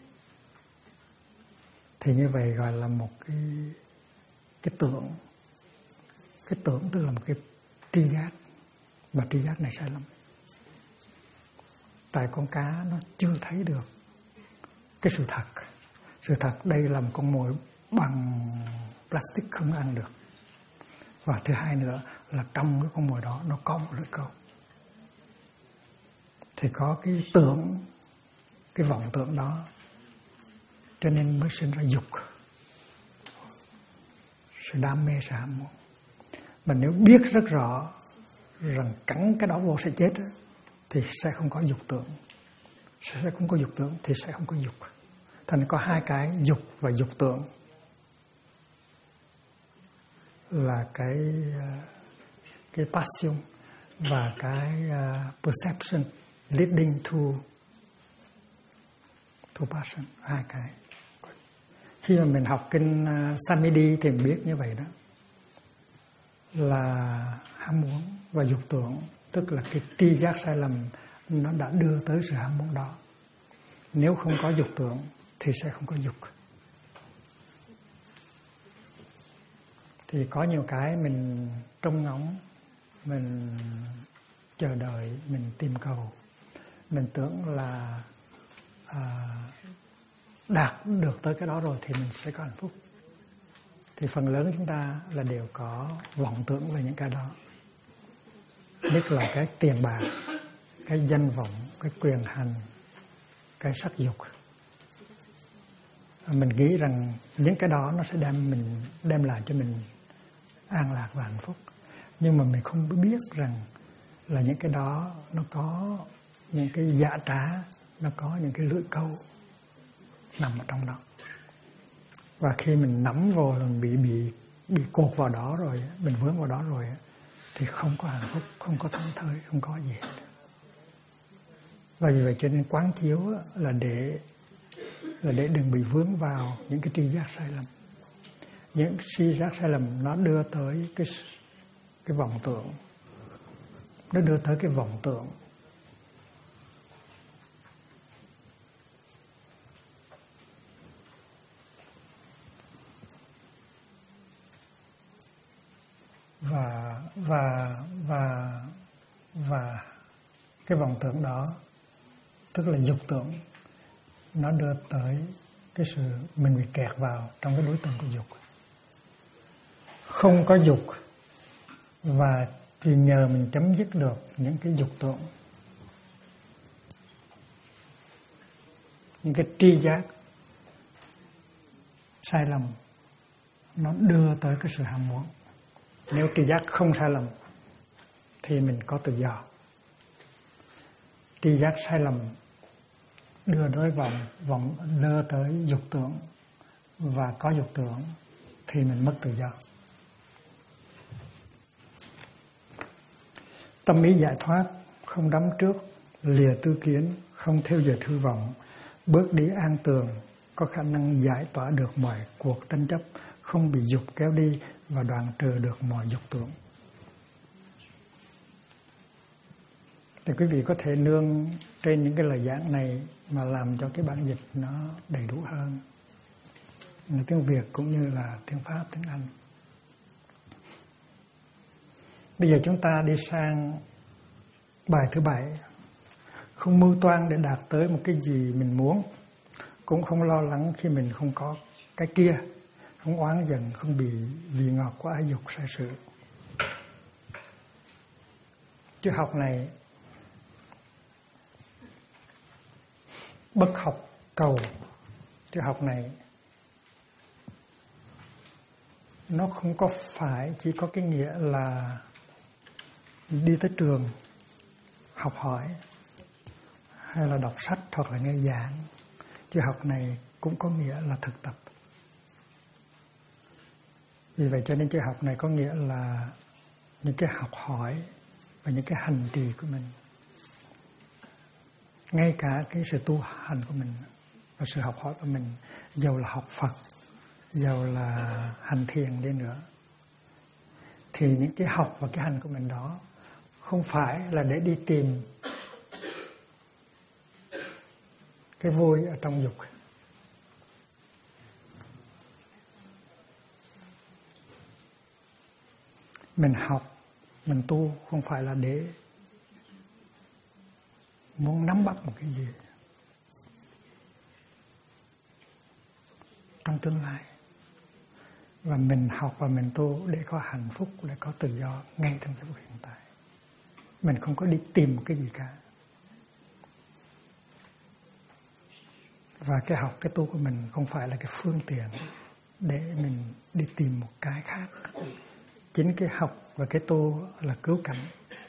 Thì như vậy gọi là một cái tưởng. Cái tưởng tức là một cái tri giác. Và tri giác này sai lầm. Tại con cá nó chưa thấy được cái sự thật. Sự thật đây là một con mồi bằng plastic không ăn được. Và thứ hai nữa là trong cái con mồi đó nó có một lưỡi câu. Thì có cái tưởng, cái vọng tưởng đó, cho nên mới sinh ra dục. Sự đam mê, sự ham muốn. Mà nếu biết rất rõ rằng cắn cái đó vô sẽ chết thì sẽ không có dục tưởng. Sẽ không có dục tưởng thì sẽ không có dục. Thành có hai cái dục và dục tưởng là cái passion và cái perception leading to passion. Hai cái. Khi mà mình học kinh Samiti thì mình biết như vậy đó. Là ham muốn và dục tưởng, tức là cái tri giác sai lầm nó đã đưa tới sự ham muốn đó. Nếu không có dục tưởng thì sẽ không có dục. Thì có nhiều cái mình trông ngóng, mình chờ đợi, mình tìm cầu, mình tưởng là đạt được tới cái đó rồi thì mình sẽ có hạnh phúc. Thì phần lớn chúng ta là đều có vọng tưởng về những cái đó. Nhất là cái tiền bạc, cái danh vọng, cái quyền hành, cái sắc dục. Mình nghĩ rằng những cái đó nó sẽ đem lại cho mình an lạc và hạnh phúc. Nhưng mà mình không biết rằng là những cái đó nó có những cái dạ trá, nó có những cái lưỡi câu nằm ở trong đó. Và khi mình nắm vô là mình bị cột vào đó rồi, mình vướng vào đó rồi thì không có hạnh phúc, không có thảnh thơi, không có gì hết. Và vì vậy cho nên quán chiếu là để đừng bị vướng vào những cái tri giác sai lầm. Những tri giác sai lầm nó đưa tới cái vọng tưởng. Nó đưa tới cái vọng tưởng. Và cái vọng tưởng đó tức là dục tưởng, nó đưa tới cái sự mình bị kẹt vào trong cái đối tượng của dục. Không có dục và vì nhờ mình chấm dứt được những cái dục tưởng, những cái tri giác sai lầm, nó đưa tới cái sự ham muốn. Nếu tri giác không sai lầm thì mình có tự do. Tri giác sai lầm đưa tới đưa tới dục tưởng, và có dục tưởng thì mình mất tự do. Tâm ý giải thoát, không đắm trước, lìa tư kiến, không theo dệt hư vọng, bước đi an tường, có khả năng giải tỏa được mọi cuộc tranh chấp, không bị dục kéo đi và đoạn trừ được mọi dục tưởng. Thì quý vị có thể nương trên những cái lời giảng này mà làm cho cái bản dịch nó đầy đủ hơn, tiếng Việt cũng như là tiếng Pháp, tiếng Anh. Bây giờ chúng ta đi sang bài thứ 7. Không mưu toan để đạt tới một cái gì mình muốn, cũng không lo lắng khi mình không có cái kia, không oán giận, không bị vị ngọt của ái dục sai sự. Chữ học này bất học cầu. Chữ học này nó không có phải chỉ có cái nghĩa là đi tới trường học hỏi hay là đọc sách hoặc là nghe giảng. Chữ học này cũng có nghĩa là thực tập. Vì vậy cho nên chữ học này có nghĩa là những cái học hỏi và những cái hành trì của mình, ngay cả cái sự tu hành của mình và sự học hỏi của mình, dầu là học Phật, dầu là hành thiền đi nữa, thì những cái học và cái hành của mình đó không phải là để đi tìm cái vui ở trong dục. Mình học, mình tu không phải là để muốn nắm bắt một cái gì trong tương lai. Và mình học và mình tu để có hạnh phúc, để có tự do ngay trong cái hiện tại. Mình không có đi tìm một cái gì cả. Và cái học, cái tu của mình không phải là cái phương tiện để mình đi tìm một cái khác. Chính cái học và cái tu là cứu cánh.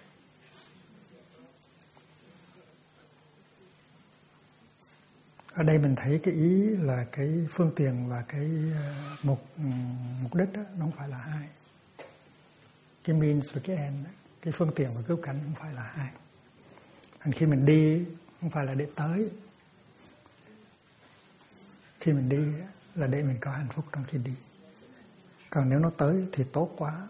Ở đây mình thấy cái ý là cái phương tiện và cái mục đích đó, nó không phải là hai. Cái means và cái end đó, cái phương tiện và cứu cánh không phải là hai. Còn khi mình đi không phải là để tới. Khi mình đi là để mình có hạnh phúc trong khi đi. Còn nếu nó tới thì tốt quá,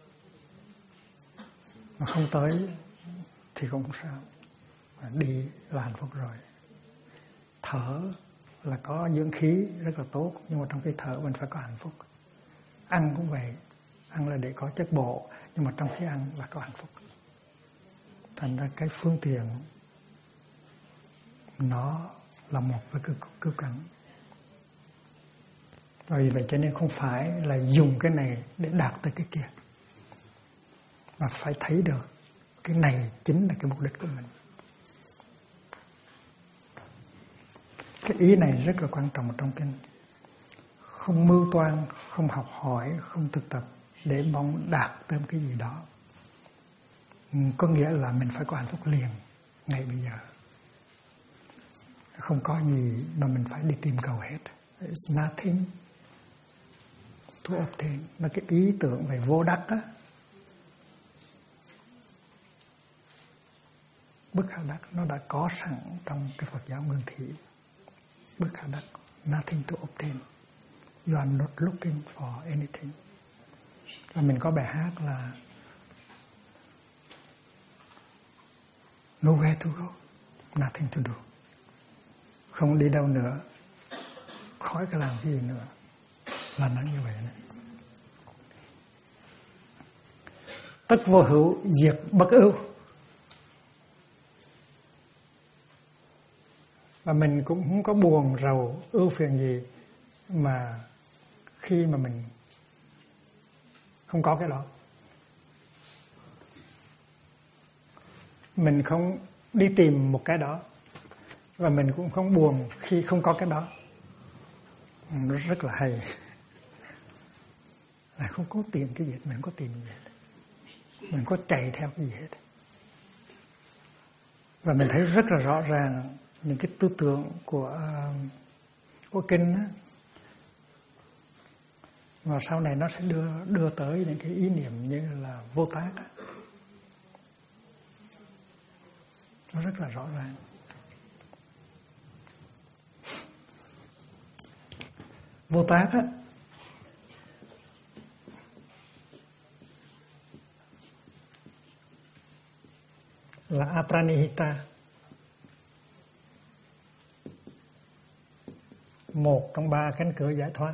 mà không tới thì cũng không sao. Đi là hạnh phúc rồi. Thở là có dưỡng khí rất là tốt, nhưng mà trong khi thở mình phải có hạnh phúc. Ăn cũng vậy, ăn là để có chất bổ, nhưng mà trong khi ăn là có hạnh phúc. Thành ra cái phương tiện nó là một với cứu cánh. Vì vậy cho nên không phải là dùng cái này để đạt tới cái kia, mà phải thấy được cái này chính là cái mục đích của mình. Cái ý này rất là quan trọng trong kinh. Không mưu toan, không học hỏi, không thực tập để mong đạt tới cái gì đó. Có nghĩa là mình phải có hạnh phúc liền, ngay bây giờ. Không có gì mà mình phải đi tìm cầu hết. It's nothing to obtain. Mà cái ý tưởng về vô đắc á, bất khả đắc, nó đã có sẵn trong cái Phật giáo Nguyên Thủy. Bất khả đắc, nothing to obtain. You are not looking for anything. Và mình có bài hát là nowhere to go, nothing to do. Không đi đâu nữa, khỏi cái làm cái gì nữa. Là nó như vậy này. Tất vô hữu, diệt bất ưu. Và mình cũng không có buồn, rầu, ưu phiền gì mà khi mà mình không có cái đó. Mình không đi tìm một cái đó, và mình cũng không buồn khi không có cái đó. Nó rất là hay. Là không có tìm cái gì hết, mình không có tìm gì hết. Mình có chạy theo cái gì hết. Và mình thấy rất là rõ ràng những cái tư tưởng của kinh á, và sau này nó sẽ đưa tới những cái ý niệm như là vô tác á. Nó rất là rõ ràng. Vô tác á, là Apranihita, một trong 3 cánh cửa giải thoát.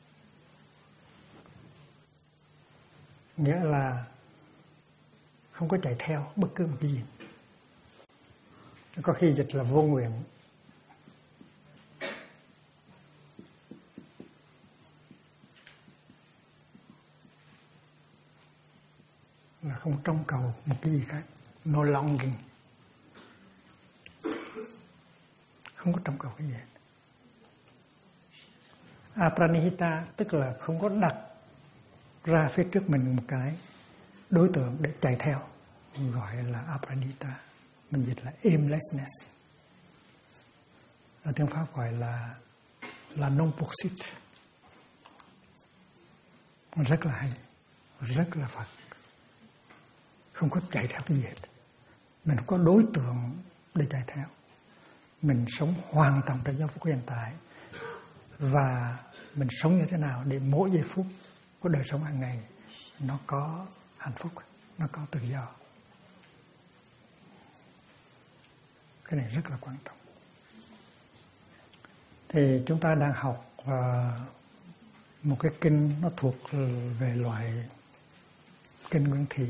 Nghĩa là không có chạy theo bất cứ một cái gì. Có khi dịch là vô nguyện. Là không trông cầu một cái gì khác. No longing. Không có trông cầu cái gì. Apranihita tức là không có đặt ra phía trước mình một cái đối tượng để chạy theo, gọi là Apranihita. Mình dịch là aimlessness. Ở tiếng Pháp gọi là non pursuit. Rất là hay, rất là Phật. Không có chạy theo cái gì hết. Mình không có đối tượng để chạy theo. Mình sống hoàn toàn trong giây phút hiện tại. Và mình sống như thế nào để mỗi giây phút của đời sống hàng ngày nó có hạnh phúc, nó có tự do. Cái này rất là quan trọng. Thì chúng ta đang học một cái kinh nó thuộc về loại kinh Nguyên Thủy.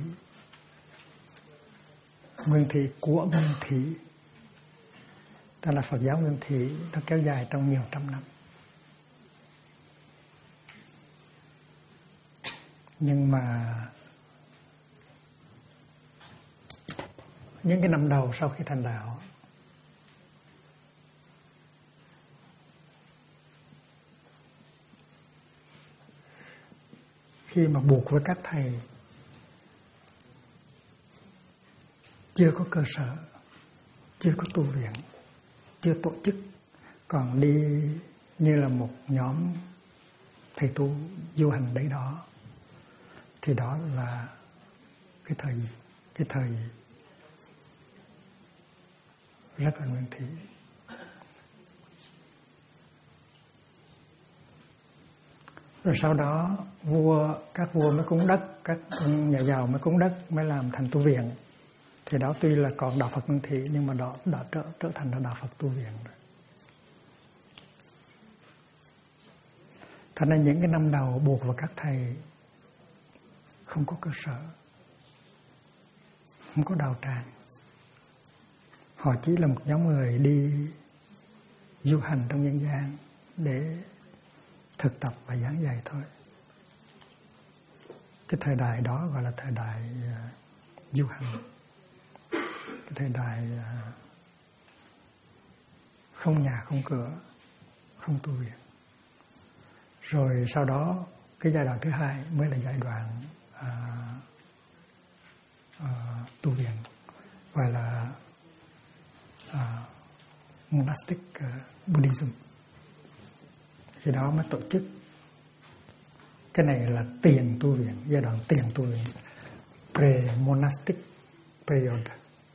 Nguyên Thủy của Nguyên Thủy. Đó là Phật giáo Nguyên Thủy, nó kéo dài trong nhiều trăm năm. Nhưng mà những cái năm đầu sau khi thành đạo, khi mà buộc với các thầy chưa có cơ sở, chưa có tu viện, chưa tổ chức, còn đi như là một nhóm thầy tu du hành đấy đó, thì đó là cái thời rất là nguyên thủy. Rồi sau đó các vua mới cúng đất, các nhà giàu mới cúng đất, mới làm thành tu viện. Thì đó tuy là còn đạo Phật Nguyên Thủy, nhưng mà đó đã trở thành là đạo Phật tu viện rồi. Thành ra những cái năm đầu buộc vào các thầy không có cơ sở, không có đạo tràng. Họ chỉ là một nhóm người đi du hành trong nhân gian để thực tập và giảng dạy thôi. Cái thời đại đó gọi là thời đại du hành, cái thời đại không nhà không cửa, không tu viện. Rồi sau đó cái giai đoạn thứ hai mới là giai đoạn tu viện, gọi là monastic Buddhism. Khi đó mới tổ chức. Cái này là tiền tu viện, giai đoạn tiền tu viện, pre-monastic period.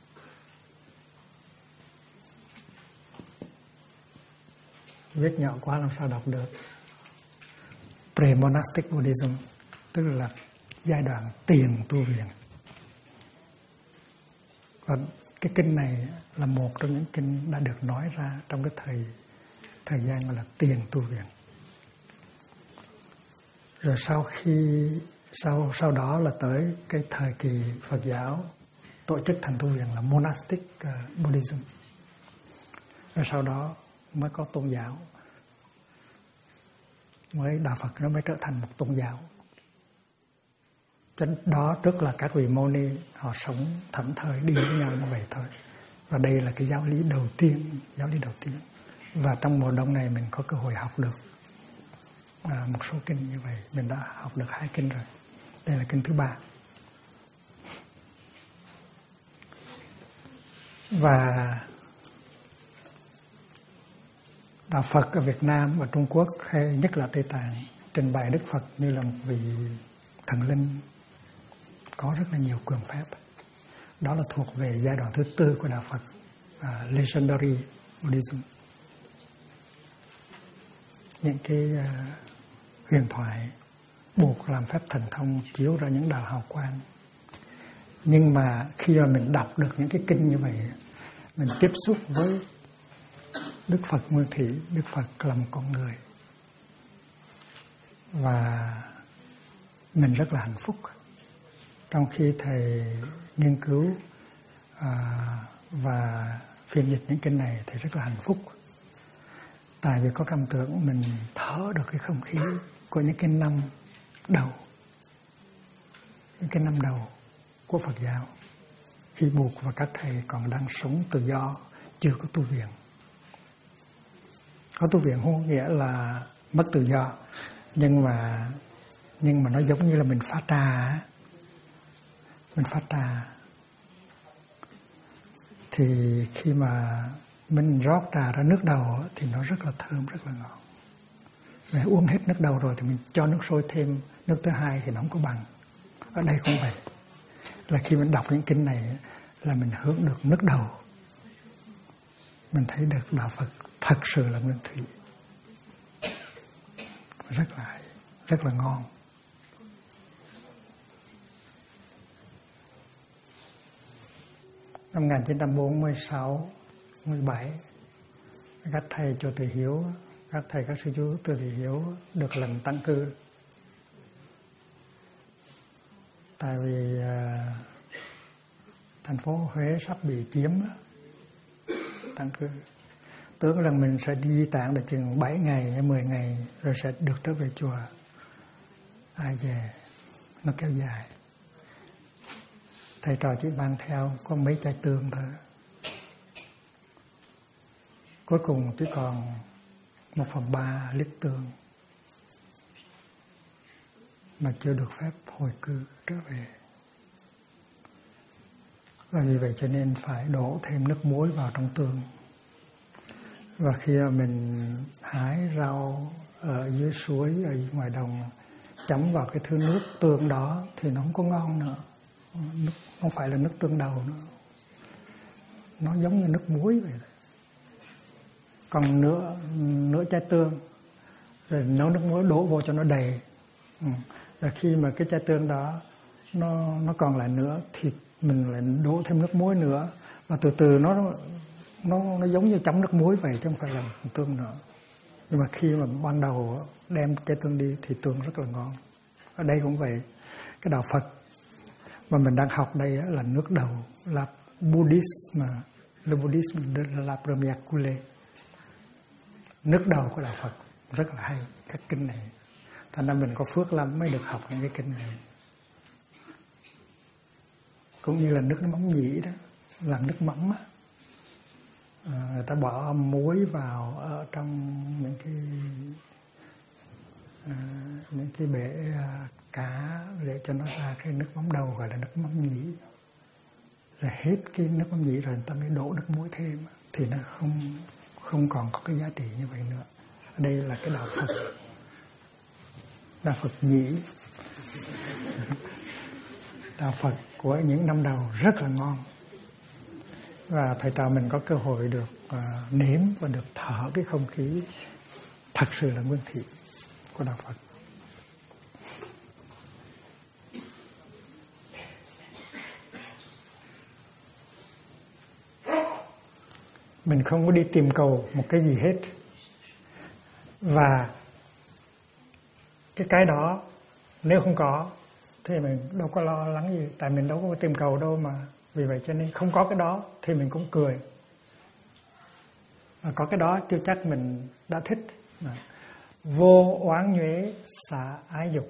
Viết nhỏ quá làm sao đọc được. Pre-monastic Buddhism tức là giai đoạn tiền tu viện. Và cái kinh này là một trong những kinh đã được nói ra trong cái thời gian gọi là tiền tu viện. Rồi sau đó là tới cái thời kỳ Phật giáo tổ chức thành tu viện là monastic Buddhism. Rồi sau đó mới có tôn giáo, mới đạo Phật nó mới trở thành một tôn giáo. Chính đó trước là các vị mâu ni họ sống thảnh thơi đi với nhau như vậy thôi. Và đây là cái giáo lý đầu tiên. Và trong mùa đông này mình có cơ hội học được một số kinh như vậy. Mình đã học được 2 kinh rồi. Đây là kinh thứ 3. Và đạo Phật ở Việt Nam và Trung Quốc hay nhất là Tây Tạng trình bày Đức Phật như là một vị thần linh có rất là nhiều quyền phép. Đó là thuộc về giai đoạn thứ 4 của đạo Phật, Legendary Buddhism. những cái huyền thoại buộc làm phép thần thông chiếu ra những đạo hào quang. Nhưng mà khi mà mình đọc được những cái kinh như vậy, mình tiếp xúc với Đức Phật Nguyên Thủy, Đức Phật là một con người, và mình rất là hạnh phúc. Trong khi Thầy nghiên cứu và phiên dịch những kinh này, Thầy rất là hạnh phúc. Tại vì có cảm tưởng mình thở được cái không khí của những cái năm đầu, những cái năm đầu của Phật giáo, khi Bụt và các thầy còn đang sống tự do, chưa có tu viện. Có tu viện không nghĩa là mất tự do, nhưng mà nó giống như là mình pha trà. Mình pha trà thì khi mà mình rót trà ra nước đầu thì nó rất là thơm, rất là ngon. Và uống hết nước đầu rồi thì mình cho nước sôi thêm, nước thứ hai thì nó không có bằng. Ở đây không vậy. Là khi mình đọc những kinh này là mình hưởng được nước đầu. Mình thấy được đạo Phật thật sự là nguyên thủy. Rất là ngon. Năm 1946, 17, các thầy Chùa Từ Hiếu, các thầy các sư chú Từ Hiếu được lệnh tăng cư. Tại vì thành phố Huế sắp bị chiếm, tăng cư. Tưởng rằng mình sẽ đi tạng được chừng 7 ngày hay 10 ngày rồi sẽ được trở về chùa. Ai về, nó kéo dài. Thầy trò chỉ mang theo có mấy chai tương thôi. Cuối cùng chỉ còn 1/3 lít tương mà chưa được phép hồi cư trở về. Và vì vậy cho nên phải đổ thêm nước muối vào trong tương. Và khi mình hái rau ở dưới suối, ở ngoài đồng, chấm vào cái thứ nước tương đó thì nó không có ngon nữa. Không phải là nước tương đầu nữa. Nó giống như nước muối vậy. Còn nửa chai tương, rồi nấu nước muối đổ vô cho nó đầy. Rồi khi mà cái chai tương đó nó còn lại nữa thì mình lại đổ thêm nước muối nữa, và từ từ nó giống như chấm nước muối vậy chứ không phải là tương nữa. Nhưng mà khi mà ban đầu đem chai tương đi thì tương rất là ngon. Ở đây cũng vậy. Cái đạo Phật mà mình đang học đây là nước đầu, là Buddhism, le Buddhisme de la première coulée. Nước đầu của đạo Phật rất là hay, các kinh này. Thành ra mình có phước lắm mới được học những cái kinh này. Cũng như là nước mắm nhĩ đó, làm nước mắm á. Người ta bỏ muối vào ở trong những cái bể cá để cho nó ra cái nước mắm đầu, gọi là nước mắm nhĩ. Rồi hết cái nước mắm nhĩ rồi người ta mới đổ nước muối thêm, thì nó không còn có cái giá trị như vậy nữa. Đây là cái đạo Phật, đạo Phật nhĩ. Đạo Phật của những năm đầu rất là ngon. Và thầy trò mình có cơ hội được nếm và được thở cái không khí thật sự là nguyên thủy của đạo Phật. Mình không có đi tìm cầu một cái gì hết. Và cái đó nếu không có thì mình đâu có lo lắng gì. Tại mình đâu có tìm cầu đâu mà. Vì vậy cho nên không có cái đó thì mình cũng cười. Và có cái đó chưa chắc mình đã thích. Vô oán nhuế xả ái dục.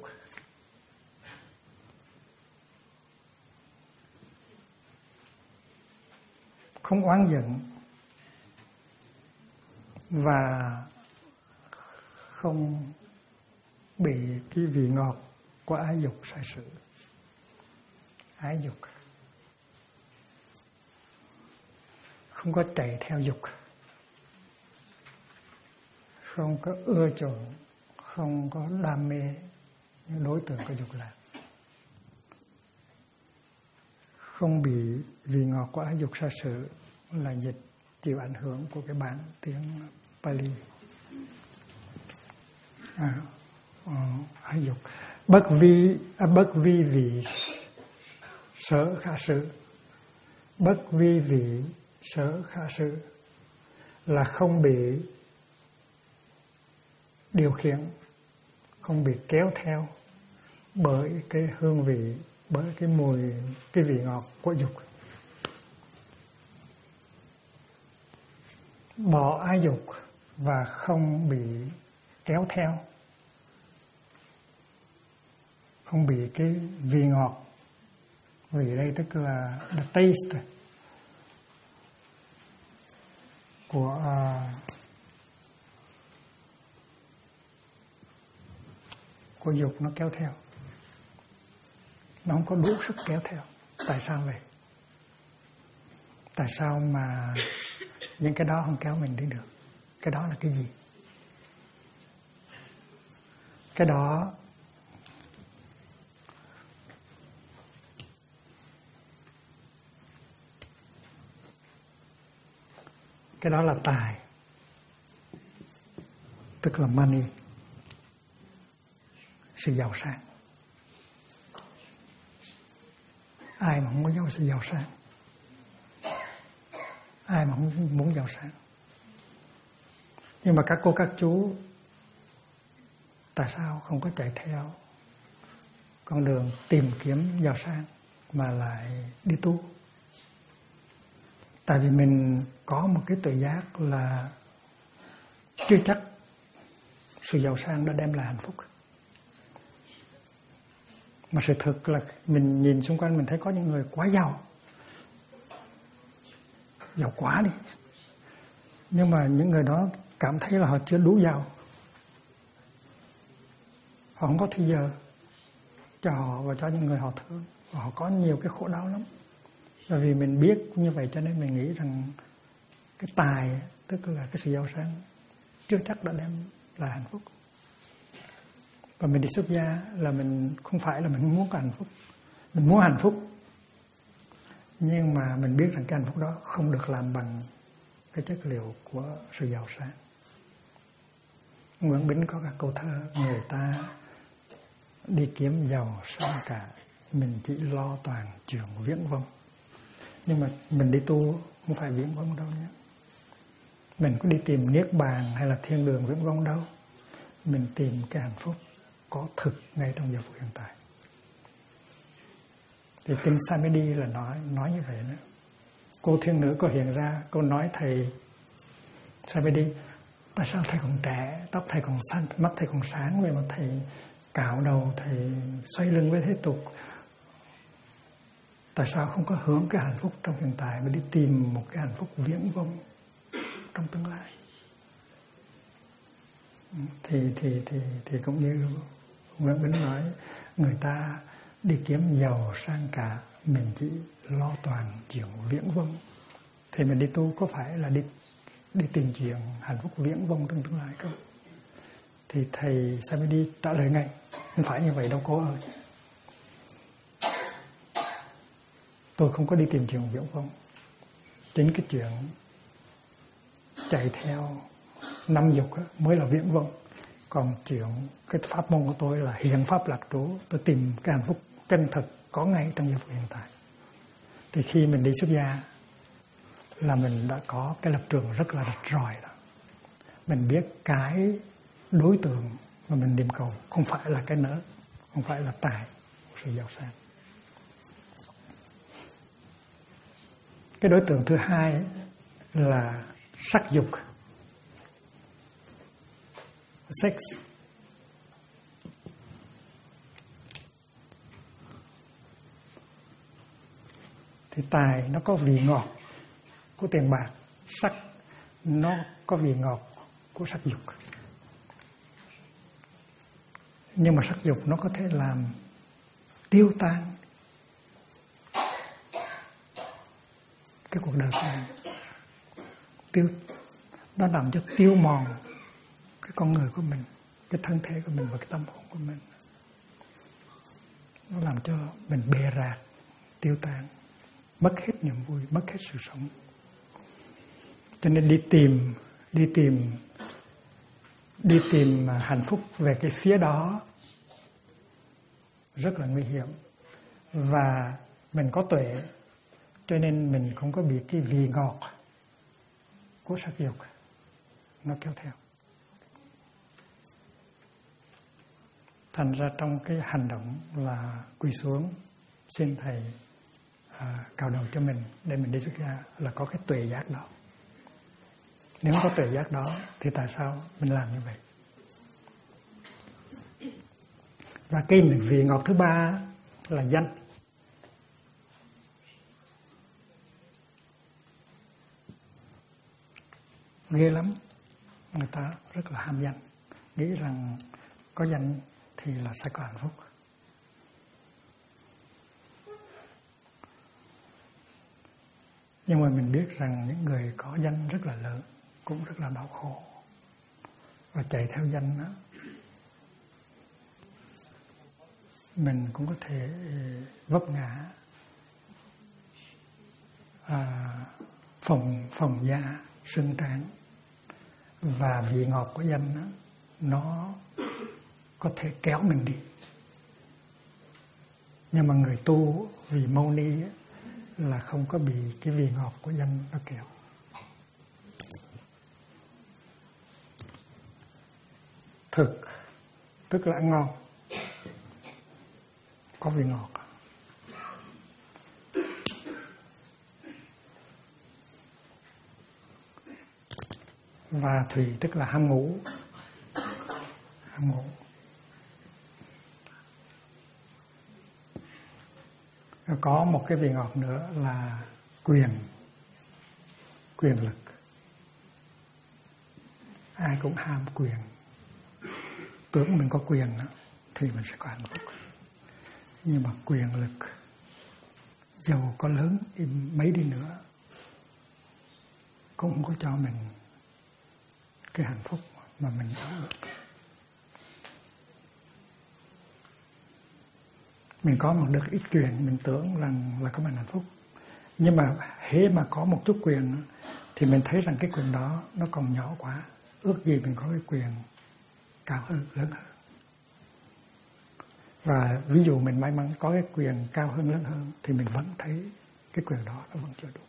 Không oán giận và không bị cái vị ngọt của ái dục sai sự. Ái dục, không có chạy theo dục, không có ưa chuộng, không có đam mê những đối tượng của dục lạc, không bị vị ngọt của ái dục sai sự là dịch chịu ảnh hưởng của cái bản tiếng Pali. Ái dục. Bất vi vị sở khả sự. Bất vi vị sở khả sự là không bị điều khiển, không bị kéo theo bởi cái hương vị, bởi cái mùi, cái vị ngọt của dục. Bỏ ái dục và không bị kéo theo, không bị cái vị ngọt. Vị đây tức là the taste của dục nó kéo theo. Nó không có đủ sức kéo theo. Tại sao vậy? Tại sao mà những cái đó không kéo mình đi được? Cái đó là cái gì? Cái đó là tài, tức là money, sự giàu sang. Ai mà không muốn sự giàu sang? Ai mà không muốn giàu sang? Nhưng mà các cô các chú tại sao không có chạy theo con đường tìm kiếm giàu sang mà lại đi tu? Tại vì mình có một cái tự giác là chưa chắc sự giàu sang đã đem lại hạnh phúc. Mà sự thực là mình nhìn xung quanh mình thấy có những người quá giàu quá đi, nhưng mà những người đó cảm thấy là họ chưa đủ giàu. Họ không có thời giờ cho họ và cho những người họ thương. Họ có nhiều cái khổ đau lắm. Bởi vì mình biết như vậy cho nên mình nghĩ rằng cái tài, tức là cái sự giàu sang, chưa chắc đã đem lại hạnh phúc. Và mình đi xuất gia là mình không phải là mình muốn có hạnh phúc. Mình muốn hạnh phúc, nhưng mà mình biết rằng cái hạnh phúc đó không được làm bằng cái chất liệu của sự giàu sang. Nguyễn Bính có các câu thơ: người ta đi kiếm giàu sang cả, mình chỉ lo toàn chuyện viễn vông. Nhưng mà mình đi tu không phải viễn vông đâu nhé. Mình có đi tìm niết bàn hay là thiên đường viễn vông đâu. Mình tìm cái hạnh phúc có thực ngay trong giờ phút hiện tại. Thì kinh Samedi là nói như vậy nữa. Cô thiên nữ có hiện ra, cô nói thầy Samedi: tại sao thầy còn trẻ, tóc thầy còn xanh, mắt thầy còn sáng, vậy mà thầy cạo đầu, thầy xoay lưng với thế tục? Tại sao không có hưởng cái hạnh phúc trong hiện tại mà đi tìm một cái hạnh phúc viễn vông trong tương lai? Thì cũng như Nguyễn Bính nói, người ta đi kiếm giàu sang cả, mình chỉ lo toàn chuyện viễn vông. Thì mình đi tu có phải là đi tìm chuyện hạnh phúc viễn vông trong tương lai không? Thì thầy Samedi trả lời ngay: không phải như vậy đâu cô ơi. Tôi không có đi tìm chuyện viễn vông. Chính cái chuyện chạy theo năm dục mới là viễn vông. Còn chuyện cái pháp môn của tôi là hiện pháp lạc trú. Tôi tìm cái hạnh phúc chân thực có ngay trong giờ phút hiện tại. Thì khi mình đi xuất gia là mình đã có cái lập trường rất là rạch ròi đó. Mình biết cái đối tượng mà mình niệm cầu không phải là cái nỡ, không phải là tài, sự giàu sang. Cái đối tượng thứ hai là sắc dục, sex. Thì tài nó có vị ngọt của tiền bạc, sắc nó có vị ngọt của sắc dục. Nhưng mà sắc dục nó có thể làm tiêu tan cái cuộc đời của mình. Nó làm cho tiêu mòn cái con người của mình, cái thân thể của mình và cái tâm hồn của mình. Nó làm cho mình bề rạc, tiêu tan, mất hết niềm vui, mất hết sự sống. Cho nên đi tìm đi tìm hạnh phúc về cái phía đó rất là nguy hiểm. Và mình có tuệ cho nên mình không có bị cái vị ngọt của sắc dục nó kéo theo. Thành ra trong cái hành động là quỳ xuống xin thầy cạo đầu cho mình để mình đi xuất gia là có cái tuệ giác đó. Nếu có tuệ giác đó thì tại sao mình làm như vậy? Và cái vị ngọt thứ ba là danh. Ghê lắm, người ta rất là ham danh, nghĩ rằng có danh thì là sẽ có hạnh phúc. Nhưng mà mình biết rằng những người có danh rất là lớn cũng rất là đau khổ. Và chạy theo danh đó, mình cũng có thể vấp ngã, phồng da, sưng trán. Và vị ngọt của danh đó, nó có thể kéo mình đi. Nhưng mà người tu vì Mâu Ni ấy, là không có bị cái vị ngọt của danh nó kéo. Thực tức là ngon, có vị ngọt. Và thủy tức là ham ngủ. Ham ngủ. Có một cái vị ngọt nữa là quyền lực. Ai cũng ham quyền. Tưởng mình có quyền đó, thì mình sẽ có hạnh phúc. Nhưng mà quyền lực dầu có lớn mấy đi nữa cũng không có cho mình cái hạnh phúc mà mình có được. Mình có một được ít quyền, mình tưởng rằng là có mình hạnh phúc. Nhưng mà hễ mà có một chút quyền thì mình thấy rằng cái quyền đó nó còn nhỏ quá. Ước gì mình có cái quyền cao hơn, lớn hơn. Và ví dụ mình may mắn có cái quyền cao hơn, lớn hơn thì mình vẫn thấy cái quyền đó nó vẫn chưa đủ.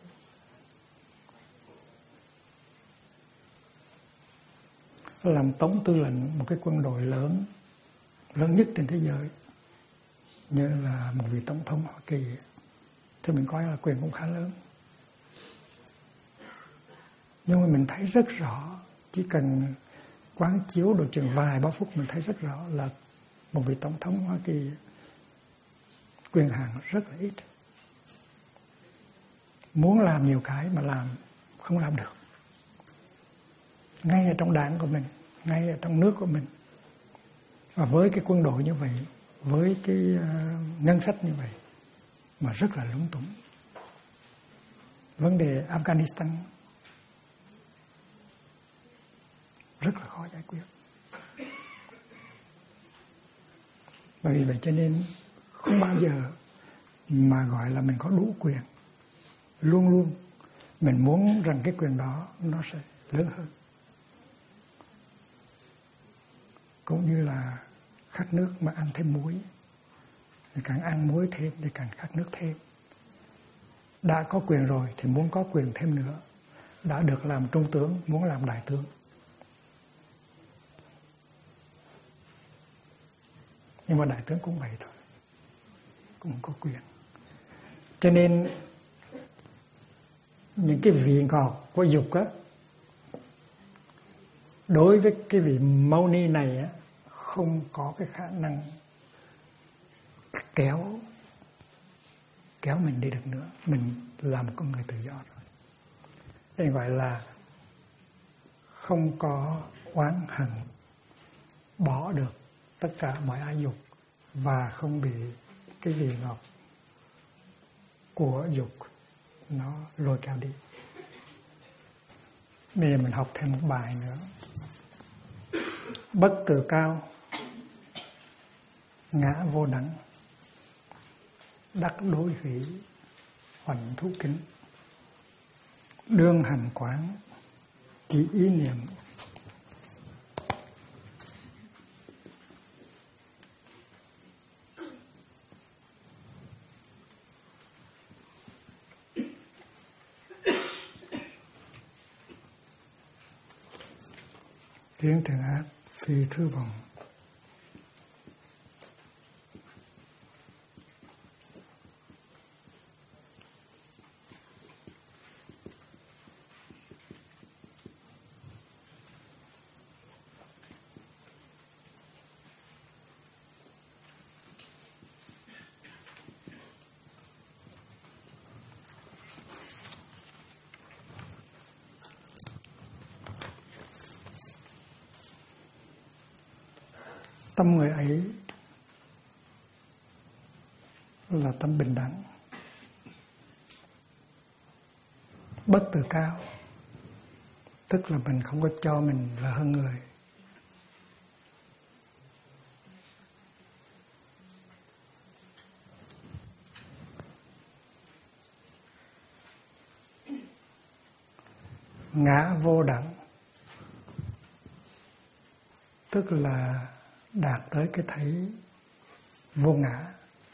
Làm tổng tư lệnh một cái quân đội lớn nhất trên thế giới, như là một vị tổng thống Hoa Kỳ, thì mình coi là quyền cũng khá lớn. Nhưng mà mình thấy rất rõ, chỉ cần quán chiếu độ chừng vài ba phút mình thấy rất rõ là một vị tổng thống Hoa Kỳ quyền hạn rất là ít. Muốn làm nhiều cái mà làm không làm được. Ngay ở trong đảng của mình, ngay ở trong nước của mình. Và với cái quân đội như vậy, với cái ngân sách như vậy mà rất là lúng túng. Vấn đề Afghanistan rất là khó giải quyết. Bởi vì vậy cho nên không bao giờ mà gọi là mình có đủ quyền. Luôn luôn mình muốn rằng cái quyền đó nó sẽ lớn hơn. Cũng như là khát nước mà ăn thêm muối, thì càng ăn muối thêm thì càng khát nước thêm. Đã có quyền rồi thì muốn có quyền thêm nữa. Đã được làm trung tướng, muốn làm đại tướng. Nhưng mà đại tướng cũng vậy thôi, cũng có quyền. Cho nên những cái vị ngọt của dục á, đối với cái vị Mâu Ni này á, không có cái khả năng kéo mình đi được nữa. Mình là một con người tự do rồi. Nên gọi là không có oán hận, bỏ được tất cả mọi ái dục và không bị cái vị ngọt của dục nó lôi kéo đi. Bây giờ mình học thêm một bài nữa. Bất tự cao, ngã vô đẳng, đắc đối hỷ, hoành thú kính, đương hành quán, chỉ ý niệm, Tiếng thiện ác phi thứ vọng. Tâm người ấy là tâm bình đẳng, bất tự cao, tức là mình không có cho mình là hơn người. Ngã vô đẳng, tức là đạt tới cái thấy vô ngã,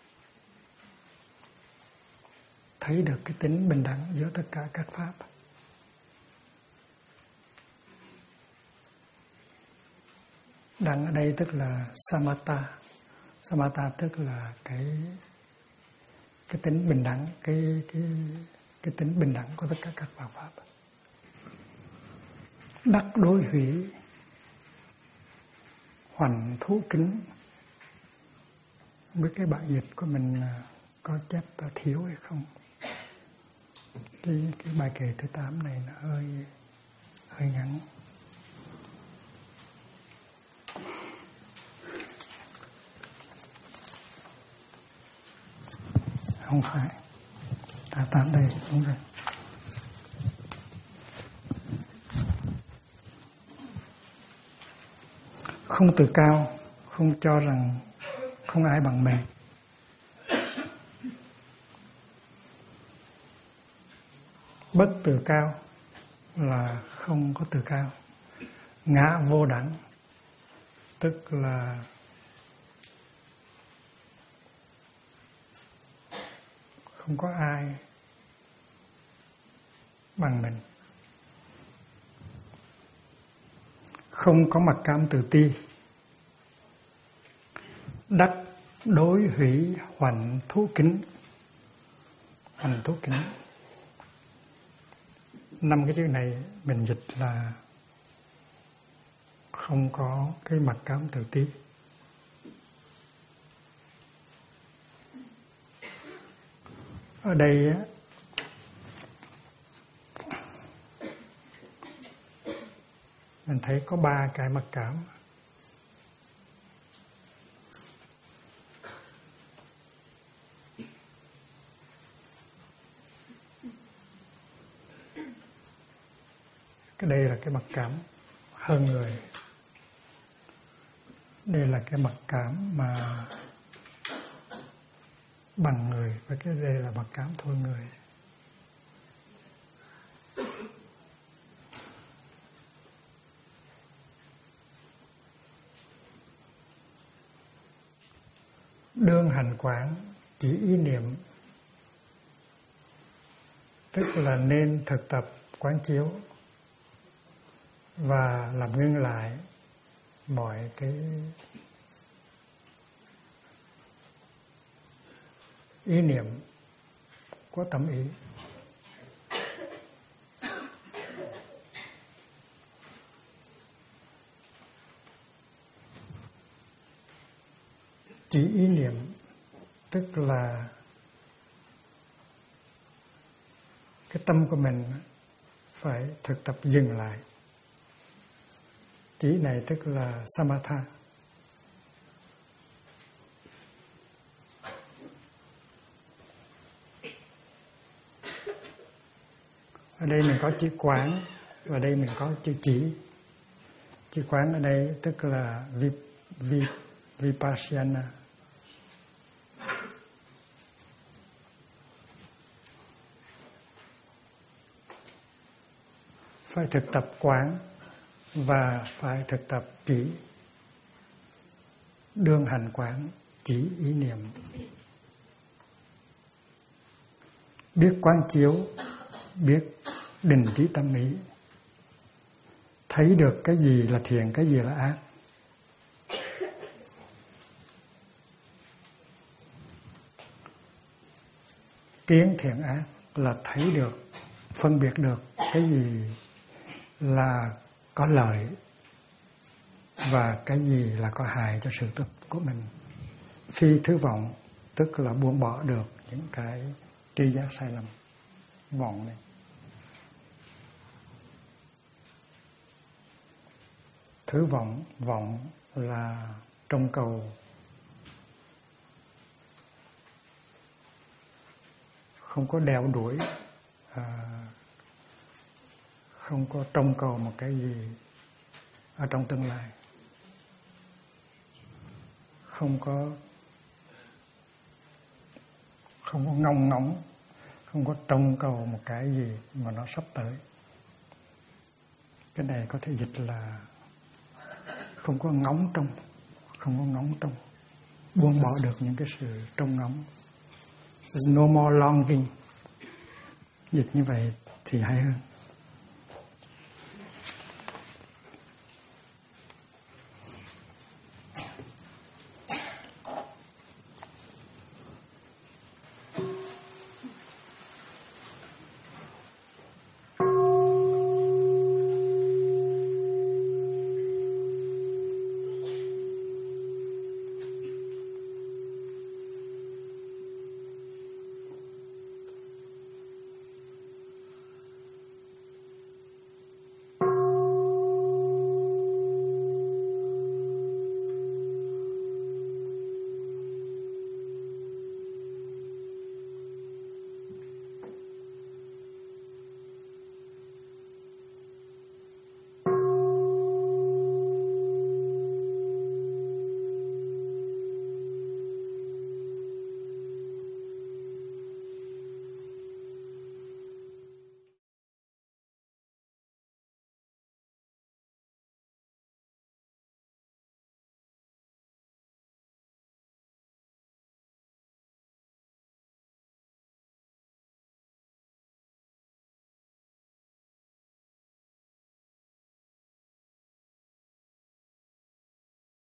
thấy được cái tính bình đẳng giữa tất cả các pháp. Đẳng ở đây tức là samatha. Samatha tức là cái tính bình đẳng, cái tính bình đẳng của tất cả các vạn pháp. Đắc đối hủy, hoành thú kính. Không biết cái bản dịch của mình có chép thiếu hay không? Cái bài kệ thứ 8 này nó hơi ngắn. Không phải. Ta 8 đây, đúng rồi. Không tự cao, không cho rằng không ai bằng mình. Bất tự cao là không có tự cao. Ngã vô đẳng, tức là không có ai bằng mình. Không có mặc cảm tự ti. Đắc đối hủy hoành thú kính. Hoành thú kính, 5 cái chữ này mình dịch là không có cái mặc cảm tự ti. Ở đây mình thấy có 3 cái mặc cảm. Cái đây là cái mặc cảm hơn người. Đây là cái mặc cảm mà bằng người. Và cái đây là mặc cảm thôi người. Đương hành quán chỉ ý niệm, tức là nên thực tập quán chiếu và làm ngưng lại mọi cái ý niệm của tâm ý. Chỉ ý niệm tức là cái tâm của mình phải thực tập dừng lại. Chỉ này tức là samatha. Ở đây mình có chữ quán, và đây mình có chữ chỉ. Chữ quán ở đây tức là vipassana. Phải thực tập quán và phải thực tập chỉ. Đương hành quán chỉ ý niệm. Biết quán chiếu, biết đình trí tâm ý, thấy được cái gì là thiện, cái gì là ác. Kiến thiện ác là thấy được, phân biệt được cái gì là có lợi và cái gì là có hại cho sự thực của mình. Phi thứ vọng tức là buông bỏ được những cái tri giác sai lầm, vọng này. Thứ vọng, vọng là trông cầu, không có đeo đuổi, không có trông cầu một cái gì ở trong tương lai, không có ngóng ngóng, không có trông cầu một cái gì mà nó sắp tới. Cái này có thể dịch là không có ngóng trông, không có ngóng trông, buông bỏ được những cái sự trông ngóng. No more longing. Dịch như vậy thì hay hơn.